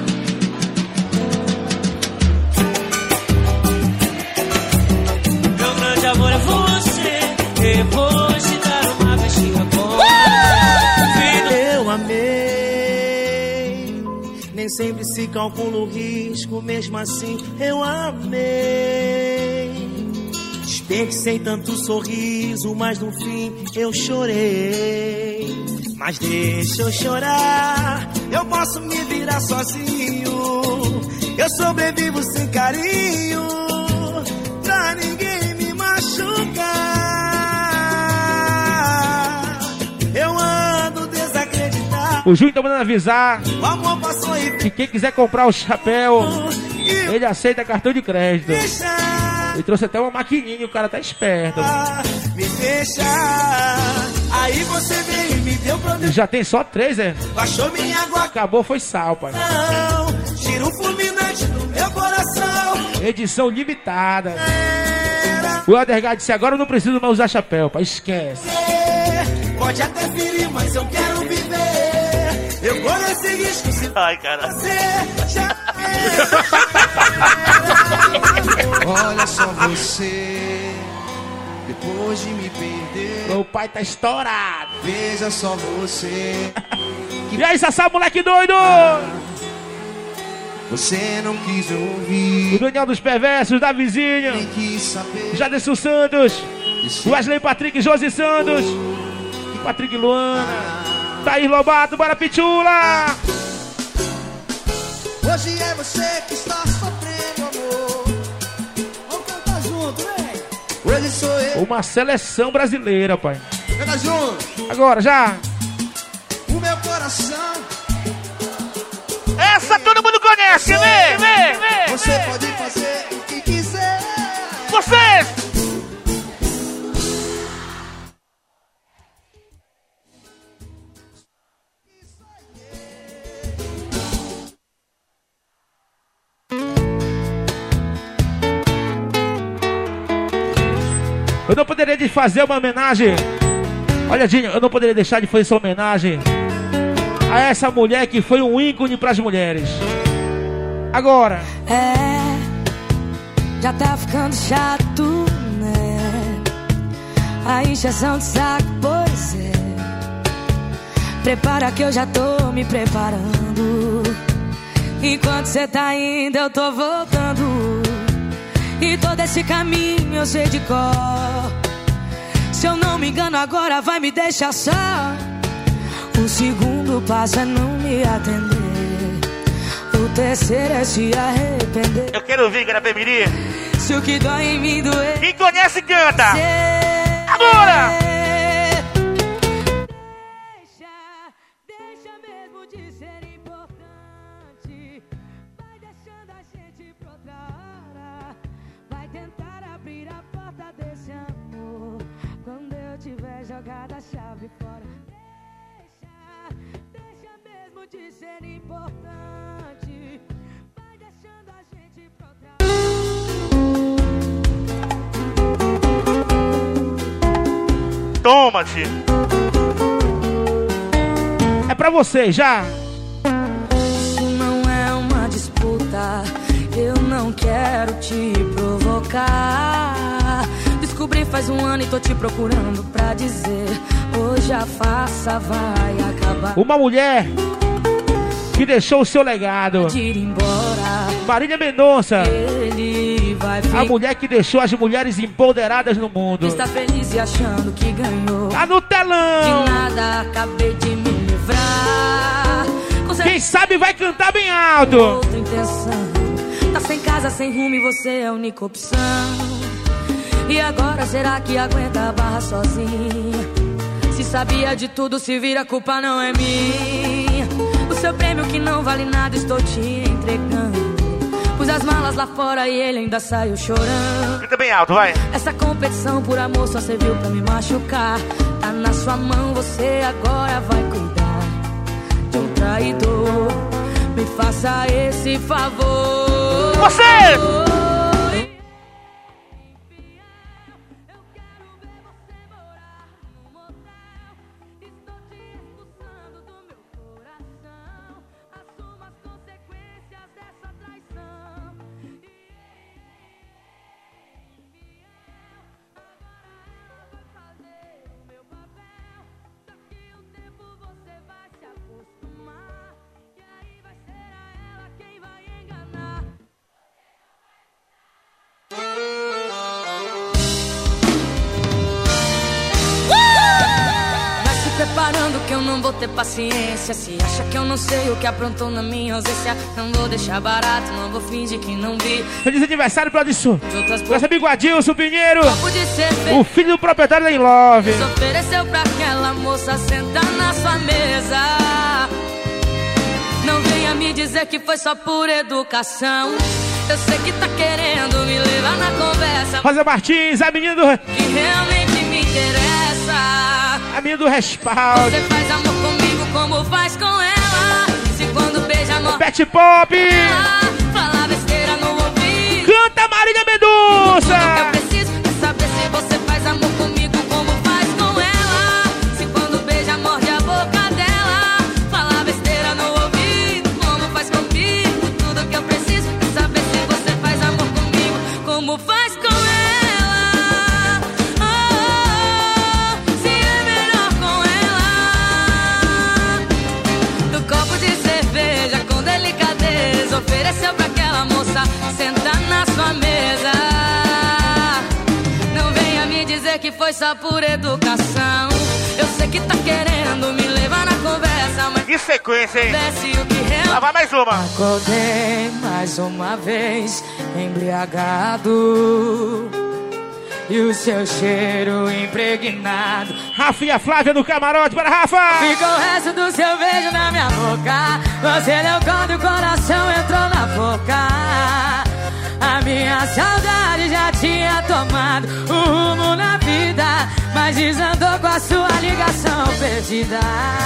Meu grande amor é você. Eu vou te dar uma vestinha com eu amei, nem sempre se calcula o risco, mesmo assim eu amei. Desperdicei tanto sorriso, mas no fim eu chorei. Mas deixa eu chorar, eu posso me virar sozinho. Eu sobrevivo sem carinho, pra ninguém me machucar. Eu ando desacreditado. O Júnior tá mandando avisar que quem quiser comprar o chapéu, ele aceita cartão de crédito. Ele trouxe até uma maquininha, o cara tá esperto. Me deixa. Aí você veio e me deu proteção. Já tem só 3, é? Baixou minha água. Acabou, foi sal, pai. Tira um fulminante do meu coração. Edição limitada. O Elder disse, agora eu não preciso mais usar chapéu, pai. Esquece. Pode até ferir, mas eu quero viver. Eu corro esse risco se ai, cara. Você já Olha só você, depois de me perder. Meu pai tá estourado. Veja só você. E aí, Sassá, moleque doido? Você não quis ouvir. O Daniel dos Perversos, da vizinha. Jaderson Santos. Wesley Patrick, Josi Santos. Patrick Luana. Thaís Lobato, bora Pichula. Hoje é você que está sofrendo, amor. Vamos cantar junto, vem. Hoje sou eu. Uma seleção brasileira, pai. Canta junto. Agora, já. O meu coração. Essa todo mundo conhece, vem. Você pode fazer o que quiser. Vocês. Eu não poderia de fazer uma homenagem. Olha, Dinho, eu não poderia deixar de fazer essa homenagem a essa mulher que foi um ícone pras mulheres. Agora. Já tá ficando chato, né? A injeção de saco, pois é. Prepara que eu já tô me preparando. Enquanto cê tá indo, eu tô voltando. E todo esse caminho eu sei de cor. Se eu não me engano agora vai me deixar só. O segundo passo é não me atender. O terceiro é se arrepender. Eu quero ouvir, Garapé-Mirim. Se o que dói em mim doer. Quem conhece, canta. Agora. Deixa mesmo de ser importante. Vai deixando a gente pra outra hora. Vai tentar abrir a porta desse amor. Quando eu tiver jogado a chave fora. Deixa mesmo de ser importante. Vai deixando a gente pra outra hora. Toma-te. É pra você, já. Isso não é uma disputa. Eu não quero te provocar. Descobri faz um ano e tô te procurando pra dizer. Hoje a farsa vai acabar. Uma mulher que deixou o seu legado. De ir embora. Marília Mendonça. Ele vai ficar. A mulher que deixou as mulheres empoderadas no mundo. Está feliz e achando que ganhou. Tá no telão. De nada acabei de me livrar. Quem sabe vai cantar bem alto. Outra intenção. Tá sem casa, sem rumo e você é a única opção. E agora será que aguenta a barra sozinha? Se sabia de tudo, se vira, a culpa não é minha. O seu prêmio que não vale nada estou te entregando. Pus as malas lá fora e ele ainda saiu chorando. Grita bem alto, vai. Essa competição por amor só serviu pra me machucar. Tá na sua mão, você agora vai cuidar de um traidor. Me faça esse favor. Você! Preparando que eu não vou ter paciência. Se acha que eu não sei o que aprontou na minha ausência, não vou deixar barato, não vou fingir que não vi. Feliz aniversário pra Adilson. Nosso amigo Adilson Pinheiro, o filho do proprietário da In Love. Ofereceu pra aquela moça sentar na sua mesa. Não venha me dizer que foi só por educação. Eu sei que tá querendo me levar na conversa. Rosa Martins, a menina do... que realmente me interessa. A menina do respaldo. Você faz amor comigo como faz com ela. Se quando beija amor Pet Pop. fala besteira no ouvido. Canta Marília Mendonça. Tudo que eu preciso é saber se você faz amor comigo como faz com ela. Se quando beija morde a boca dela. Fala besteira no ouvido como faz comigo. Tudo que eu preciso é saber se você faz amor comigo como faz com ela. Se é melhor com ela. Do copo de cerveja com delicadeza ofereceu pra aquela moça sentar na sua mesa. Não venha me dizer que foi só por educação. Eu sei que tá querendo me levar na conversa, mas que sequência, hein? desce o que real. Lá vai mais uma. Acordei mais uma vez embriagado e o seu cheiro impregnado. Rafa e a Flávia no camarote, para Rafa! Ficou o resto do seu beijo na minha boca. Você deu conta e o coração entrou na boca. A minha saudade já tinha tomado o rumo na vida, mas desandou com a sua ligação perdida.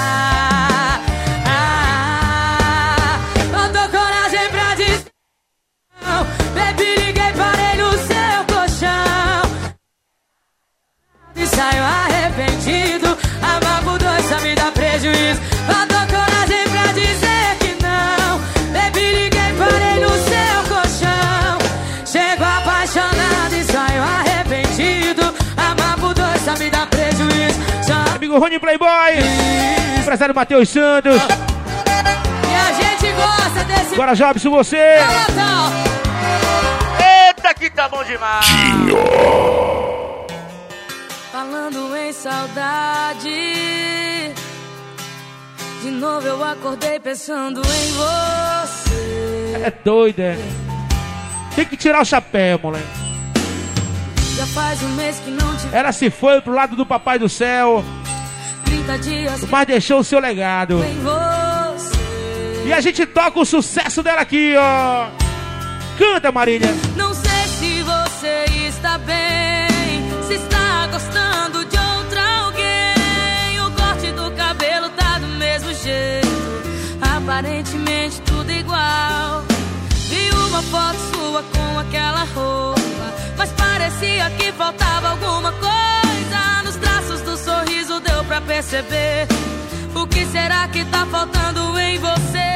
Não dou coragem pra dizer não. Baby, liguei, parei no seu colchão e saio arrependido. Amar por dois só me dá prejuízo. Não dou coragem pra dizer que não. Baby, liguei, parei no seu colchão. Chego apaixonado e saio arrependido. Amar por dois só me dá prejuízo. Amigo Rony Playboy, empresário Matheus Santos. E a gente gosta desse... Agora, Jobson, você. Eita, que tá bom demais. Falando em saudade, de novo eu acordei pensando em você. É doido, é? Tem que tirar o chapéu, moleque. Já faz um mês que não te... Ela se foi pro lado do Papai do Céu, 30 dias mas deixou o seu legado. em você. E a gente toca o sucesso dela aqui, ó. Canta, Marília. Não sei se você está bem, se está gostando de outra alguém. O corte do cabelo tá do mesmo jeito, aparentemente tudo igual. Vi uma foto sua com aquela roupa, mas parecia que faltava alguma coisa. Nos traços do sorriso deu pra perceber. O que será que tá faltando em você?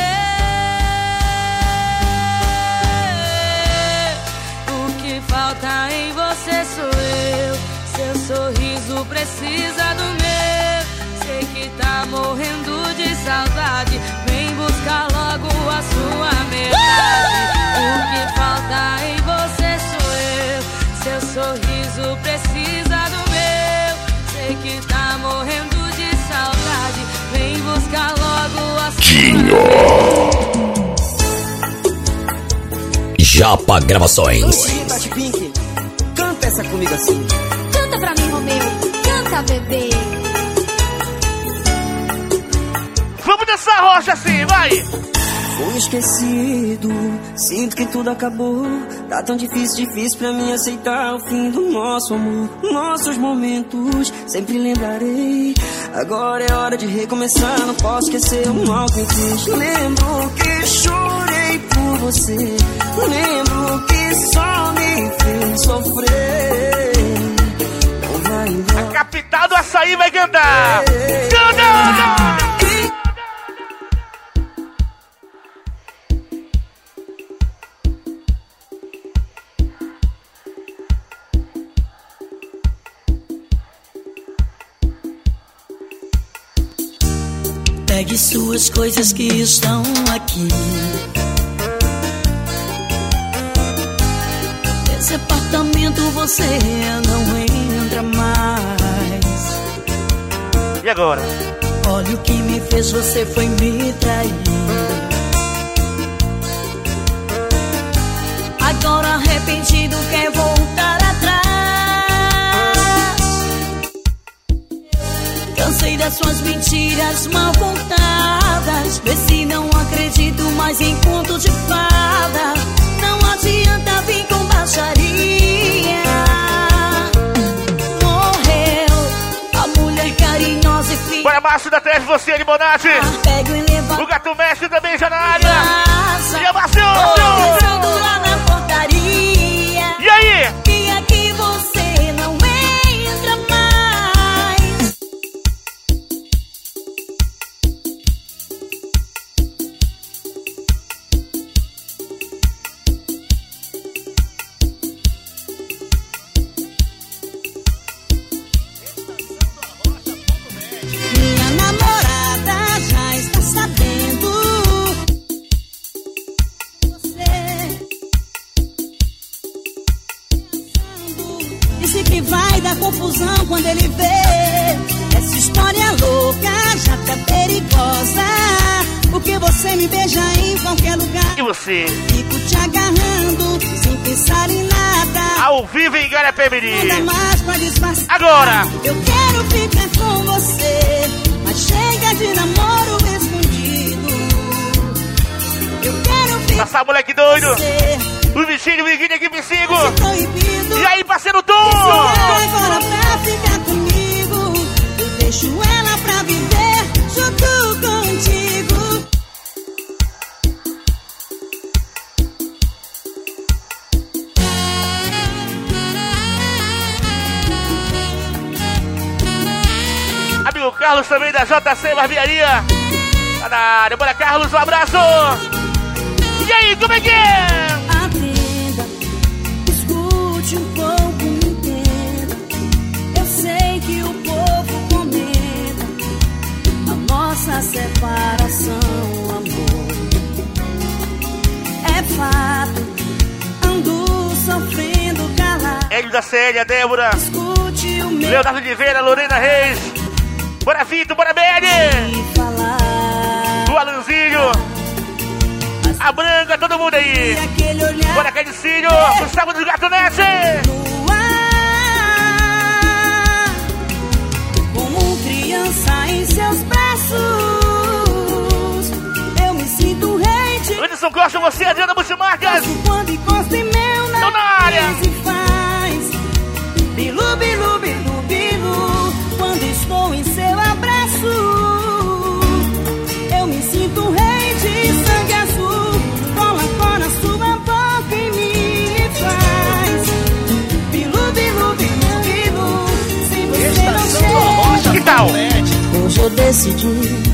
O que falta em você sou eu. Seu sorriso precisa do meu. Sei que tá morrendo de saudade. Vem buscar logo a sua metade. O que falta em você sou eu. Seu sorriso precisa do meu. Sei que tá morrendo de saudade. Vem buscar logo a sua Japa Gravações. Tati Pink, canta essa comigo assim. Canta pra mim, Romeu. Canta, bebê. Vamos dançar rocha assim, vai! Fui esquecido, sinto que tudo acabou. Tá tão difícil pra mim aceitar o fim do nosso amor. Nossos momentos, sempre lembrarei. Agora é hora de recomeçar, não posso esquecer o mal que me fez. Lembro que chorei por você, lembro que só me fez sofrer. Não vai embora. A capital do açaí vai cantar! Canta! Pegue suas coisas que estão aqui. Nesse apartamento você não entra mais. E agora? Olha o que me fez, você foi me trair. Agora arrependido quer voltar atrás. Cansei dessa suas mentiras mal contadas. Vê se não acredito mais em conto de fada. Não adianta vir com baixaria. Morreu a mulher carinhosa e fina. Bora, Márcio da Trás, você, Limonade. O Gato Mestre também já na área. E a Márcio! Lá na portaria. E aí? E aqui você não entra mais. Minha namorada já está sabendo. Disse que vai dar confusão quando ele vê essa história louca, já tá perigosa. Porque você me beija em qualquer lugar. E você? Fico te agarrando sem pensar em nada. Ao vivo em Garapé-Mirim. Nada mais pra disfarçar. Agora! Eu quero ficar com você, mas chega de namoro escondido. Eu quero ficar Passar, moleque doido! com você. O bichinho, Virgínia aqui, me sigo! Proibido. E aí, parceiro Tom? Agora pra ficar comigo, eu deixo ela pra viver junto contigo. Amigo Carlos também da JC Barbearia. Tá na área. Bora, Carlos, um abraço! E aí, como é que é? Atenda, escute um pouco, me entenda. Eu sei que o povo comenta a nossa separação, amor. É fato, ando sofrendo calado. Hélio da Célia, Débora. Escute o meu Leonardo de Oliveira, Lorena Reis. Bora, Vitor, bora, Beli. O Alanzinho. A Branca, todo mundo aí. Bora, Cadicínio. Gustavo do Gato Nete. Como criança em seus braços, eu me sinto rei de... Anderson Costa, você, Adriana Buchimarcas. Quando encosta em meu Tô na área. e faz bilu, bilu, bilu, bilu. Quando estou em seu abraço, eu me sinto rei de sangue azul. Coloca na sua boca e me faz bilu, bilu, bilu, bilu. Se você não chega, que tal? Hoje eu decidi,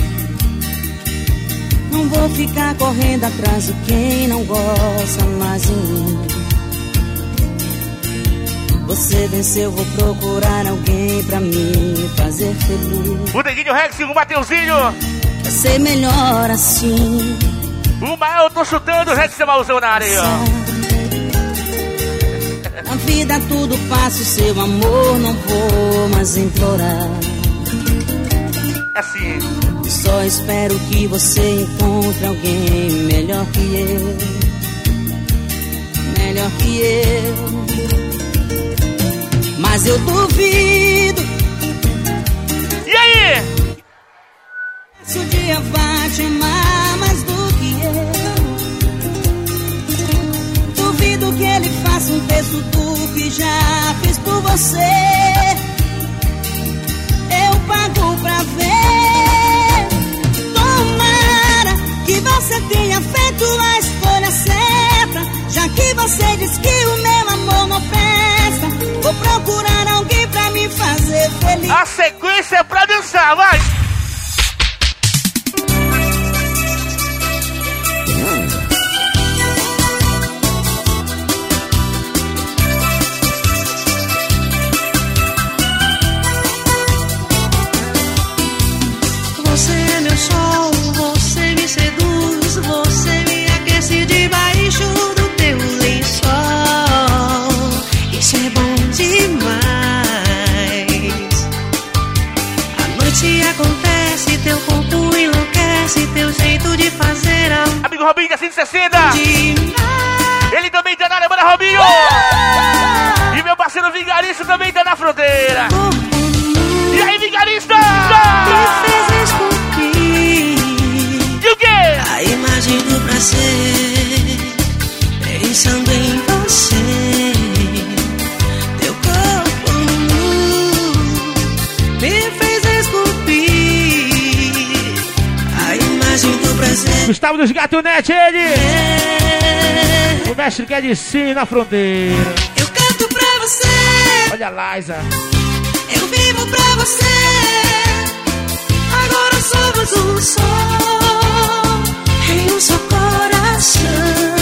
não vou ficar correndo atrás de quem não gosta mais de mim. Você venceu, vou procurar alguém pra me fazer feliz. O Neguinho Rex e o Mateuzinho. Vai ser melhor assim. O Mael, eu tô chutando o Rex e o Mauzão na área aí, ó. Na vida tudo passa, o seu amor não vou mais implorar. Assim. Só espero que você encontre alguém melhor que eu. Melhor que eu. Mas eu duvido. E aí? Se o dia vai te amar mais do que eu. Duvido que ele faça um terço do que já fiz por você. Eu pago pra ver. Tomara que você tenha feito a escolha certa. Já que você diz que o meu amor não presta, vou procurar alguém pra me fazer feliz. A sequência é pra dançar, vai! Você é meu sol, você me seduz, você me aquece debaixo do teu lençol. Isso é bom demais. A noite acontece, teu corpo enlouquece, teu jeito de fazer amor. Amigo Robinho da 160. Ele também tá na área, bora Robinho! E meu parceiro Vigarista também tá na fronteira. E aí, Vigarista? imagem do prazer, pensando em você. Teu corpo me fez esculpir a imagem do prazer. Gustavo dos Gatunete, ele! O mestre quer de sim na fronteira. Eu canto pra você. Olha a Liza. Eu vivo pra você. Agora somos um só, em um só coração.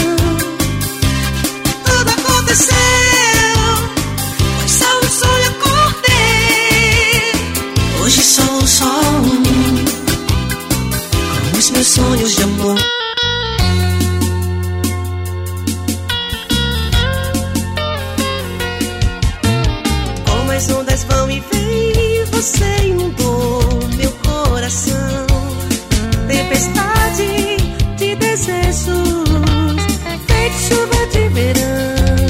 Tudo aconteceu, foi só um sonho, acordei. Hoje sou só um, com os meus sonhos de amor. Como as ondas vão e vêm, você inundou meu coração. Tempestade de desejos, feito chuva de verão.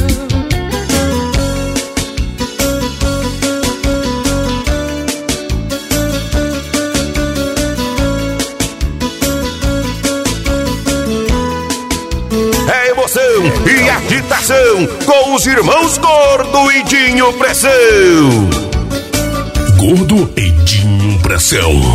É emoção e agitação com os irmãos Gordo e Dinho Pressão. Gordo e Dinho Pressão.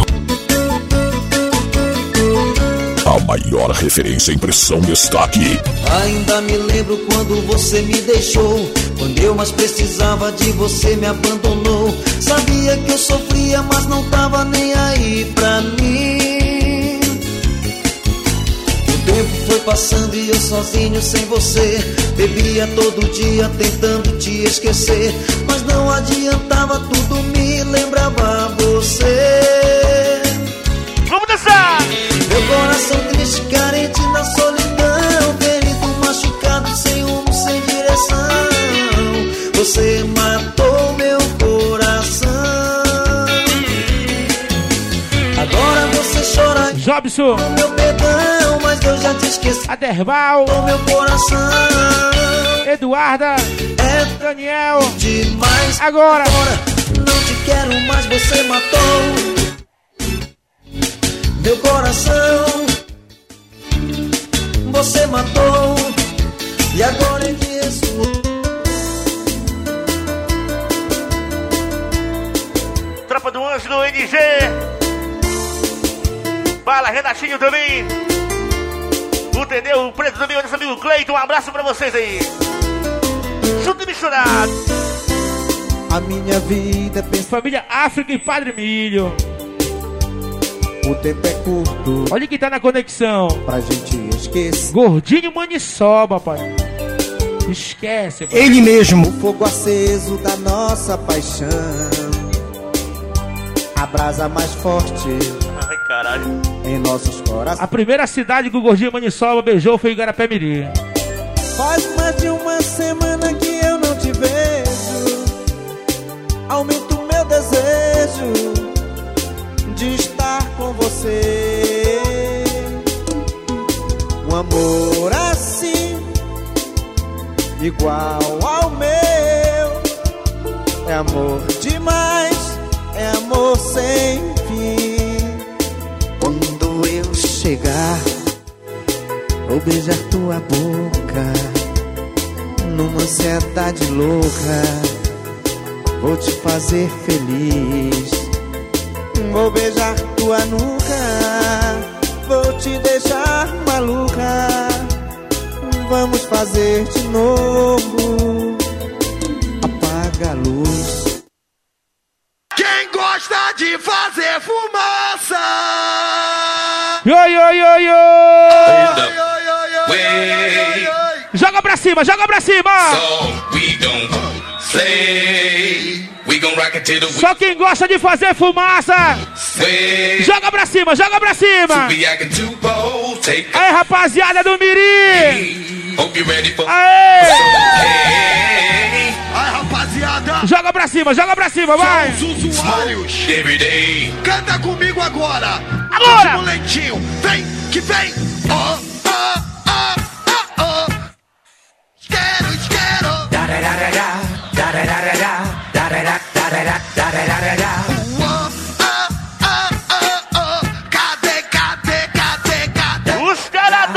A maior referência em pressão está aqui. Ainda me lembro quando você me deixou, quando eu mais precisava de você, me abandonou. Sabia que eu sofria, mas não tava nem aí pra mim. O tempo foi passando e eu sozinho sem você, bebia todo dia tentando te esquecer, mas não adiantava, tudo me lembrava você. Vamos dançar! Meu coração triste, carente na solidão, ferido, machucado, sem rumo, sem direção. Você matou meu coração. Agora você chora, Jobson, o meu perdão, mas eu já te esqueci. Aderbal, o meu coração. Eduarda, Daniel, demais. Agora não te quero mais, você matou meu coração, você matou, e agora em dia Tropa do Anjo do NG. Bala, Renatinho também. O Tedeu, o preto também, o nosso amigo Cleiton. Um abraço pra vocês aí. Junto e misturado. A minha vida é família África e Padre Milho. O tempo é curto. Olha quem tá na conexão. Pra gente esquecer. Gordinho Maniçoba, pai. Esquece, pai. Ele mesmo. O fogo aceso da nossa paixão, a brasa mais forte. Ai, caralho. Em nossos corações. A primeira cidade que o Gordinho Maniçoba beijou foi Igarapé Mirim. Faz mais de uma semana que eu não te vejo. Aumento meu desejo de estar com você. Um amor assim, igual ao meu, é amor demais, é amor sem fim. Quando eu chegar, vou beijar tua boca, numa ansiedade louca, vou te fazer feliz. Vou beijar tua nuca, vou te deixar maluca. Vamos fazer de novo. Apaga a luz. Quem gosta de fazer fumaça? Yo, yo, yo, yo! Joga pra cima, joga pra cima! Só quem gosta de fazer fumaça, joga pra cima, joga pra cima! Aí, rapaziada do Mirim! Aê! Ai, rapaziada! Joga pra cima, vai! São os usuários! Canta comigo agora! Agora! Último lentinho! Vem, que vem! Oh, oh, oh, oh, oh! Quero! Os caras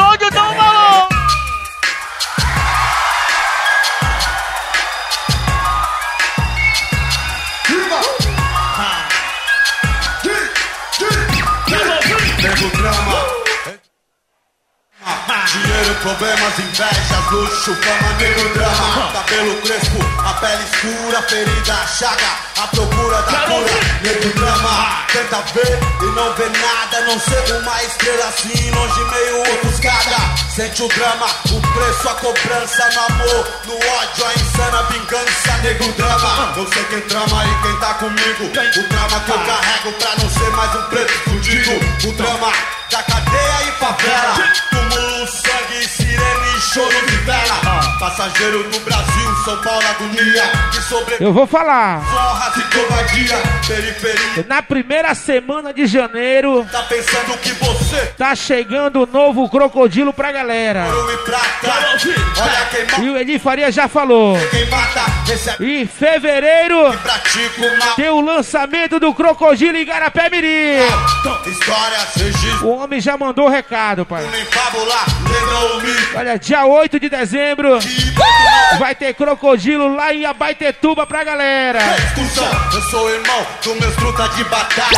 problemas, invejas, luxo, fama, negro, drama. Cabelo crespo, a pele escura, ferida, chaga, a procura da cura, negro, drama. Tenta ver e não vê nada, não ser uma estrela assim, longe meio ofuscada. Sente o drama, o preço, a cobrança, no amor, no ódio, a insana vingança, negro, drama. Eu sei quem trama e quem tá comigo. O drama que eu carrego pra não ser mais um preto fudido. O drama da cadeia e favela, túmulo, sangue, sirene e choro de vela. Passageiro do Brasil, São Paulo, agonia que sobrevive. Eu vou falar. Honras e covardia, periferia. Na primeira semana de janeiro, tá pensando que você tá chegando o novo crocodilo pra galera. Ouro e prata. Olha quem e o Edi Faria já falou. Quem mata, recebe. Em fevereiro tem o lançamento do crocodilo em Igarapé Mirim. Histórias, registro. O homem já mandou o recado, pai. Fábula, olha, dia 8 de dezembro vai ter crocodilo lá em Abaetetuba pra galera. Eu sou irmão do meus truta de batalha.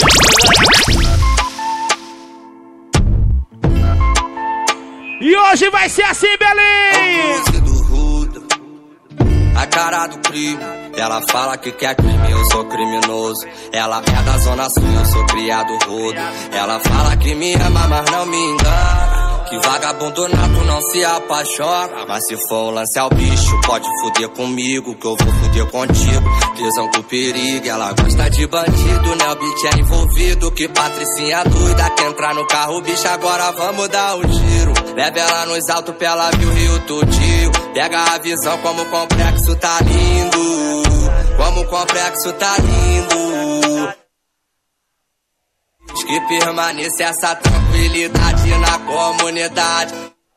E hoje vai ser assim, Belém. A cara do crime, ela fala que quer crime, eu sou criminoso. Ela é da zona sul, eu sou criado rodo. Ela fala que me ama, mas não me engana. Que vagabundo nato não se apaixona. Mas se for um lance ao bicho, pode fuder comigo, que eu vou fuder contigo. Tesão com perigo, ela gosta de bandido, né? O bitch é envolvido, que patricinha doida. Quer entrar no carro, bicho, agora vamos dar um tiro. Leva ela nos altos pra ela ver o Rio todinho. Pega a visão como o complexo tá lindo. Como o complexo tá lindo. Que permaneça essa tranquilidade na comunidade.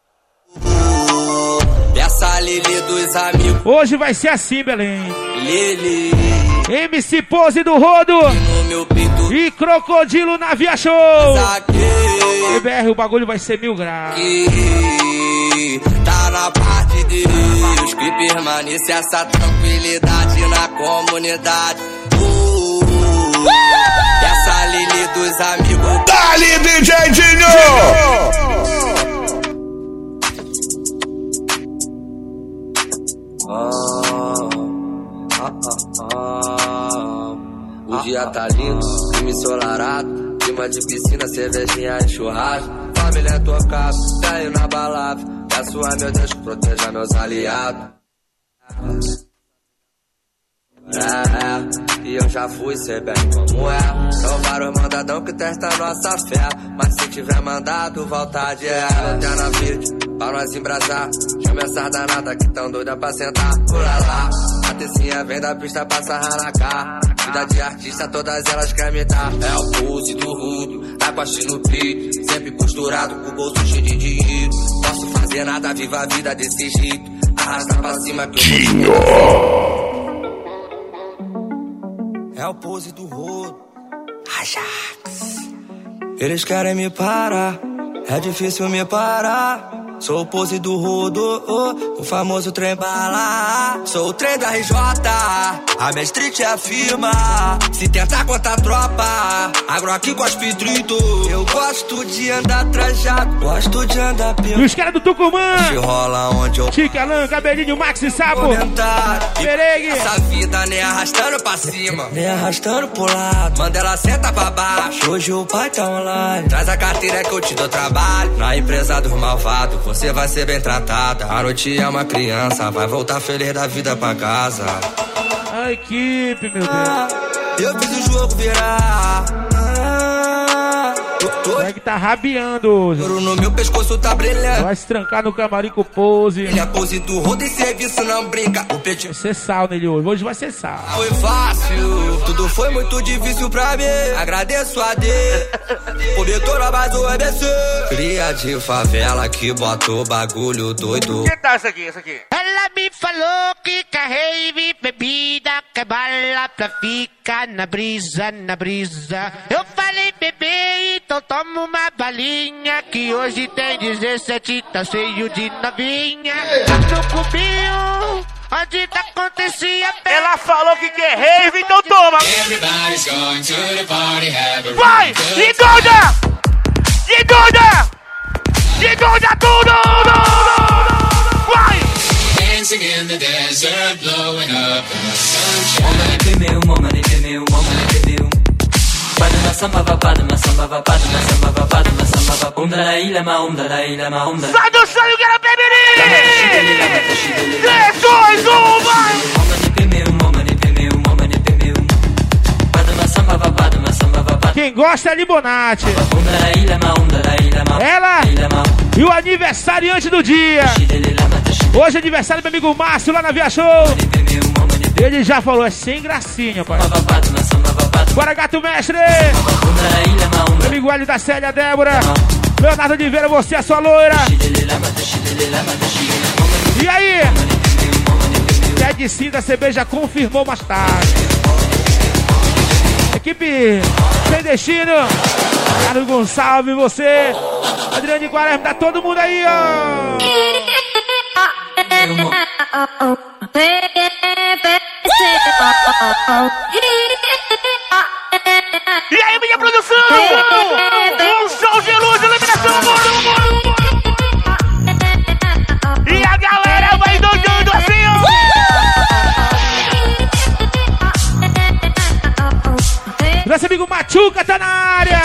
Essa Lili dos amigos. Hoje vai ser assim, Belém. Lili. MC Pose do Rodo. E Crocodilo na Via Show. EBR, o bagulho vai ser 1000 graus. Tá na parte de Deus. Que permaneça essa tranquilidade na comunidade. Essa Lili dos amigos. Dali, DJ Dinho! O dia tá lindo, crime ensolarado. Clima de piscina, cervejinha e churrasco. Família tocada, caio na balada. Peço a meu Deus que proteja meus aliados. E eu já fui, cê bem como é. São vários mandadão que testa nossa fé. Mas se tiver mandado, volta de até na vídeo, pra nós embrasar. Chama essas danadas que tão doida pra sentar. Pula lá, a tecinha vem da pista pra sarrar na cara. Vida de artista, todas elas querem me dar. É o pulse do rudo, na costa no peito. Sempre costurado, com o bolso cheio de dinheiro. Posso fazer nada, viva a vida desse jeito. Arrasta pra cima que eu vou. É o pose do rodo. Ajax. Eles querem me parar, é difícil me parar. Sou o pose do rodo, o famoso trem bala. Sou o trem da RJ, a minha street afirma. Se tentar contra a tropa, agro aqui com as pedrito. Eu gosto de andar trajado, gosto de andar pelo. E os caras do Tucumã. Se rola onde eu. Chicalan, Cabelinho, Max e Sapo. Peregue. Essa vida nem arrastando pra cima, nem arrastando pro lado. Manda ela senta pra baixo, hoje o pai tá online. Traz a carteira que eu te dou trabalho. Na empresa dos malvados você vai ser bem tratada. A noite é uma criança, vai voltar feliz da vida pra casa. A equipe, meu Deus. Eu fiz o jogo virar. Como é que tá rabiando? No meu pescoço tá brilhando. Vai se trancar no camarim com Pose. Ele é Pose do rodo e serviço não brinca. O peixe vai ser sal nele hoje. Hoje vai ser sal. Foi fácil, tudo foi muito difícil pra mim. Agradeço a Deus por me tornar mais um ABC. Cria de favela que bota o bagulho doido. Que tá isso aqui, isso aqui? Ela me falou que carrei bebida, que bala pra ficar na brisa, na brisa. Eu falei, bebê, então toma uma balinha, que hoje tem 17, tá cheio de novinha. No cubinho, onde tá acontecia. Ela falou que quer rave, então toma. Going to the party, have a vai, Liduda! Liduda! Segura tudo! Vai! Dancing in the desert, blowing up in the sunshine. Momani pimeu. Padma samba va, padma samba va, padma samba va, padma samba va. Dalai Lama. Sai do sonho, Garapé Mirim! 3, 2, 1, vai! Momani pimeu. Padma samba va, padma samba va. Quem gosta é Libonati. Dalai Lama. Ela e o aniversariante do dia. Hoje é aniversário do meu amigo Márcio lá na Via Show. Ele já falou, é sem gracinha, pai. Bora, gato mestre! Meu amigo Hélio da Célia, Débora. Leonardo de Vera, você é sua loira. E aí? Ted Sim da CB já confirmou mais tarde. Equipe Sem Destino. Carlos Gonçalves, você. Adriano de Quaresma, tá todo mundo aí, ó. E aí, minha produção? Um show de luz, iluminação, bora! E a galera vai doidando assim, ó! Nosso amigo Machuca tá na área!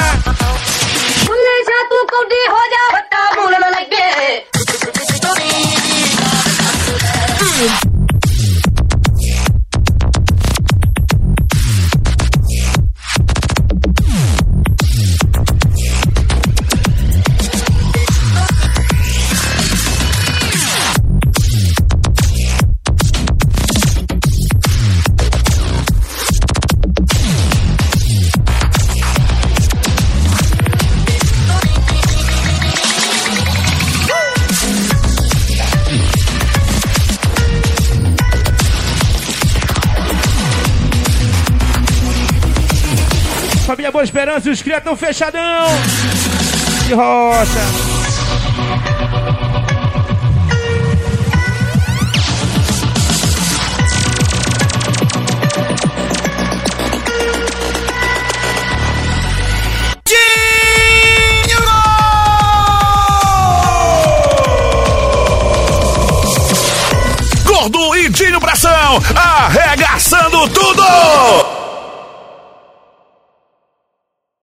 Família Boa Esperança e os crias tão fechadão. De rocha.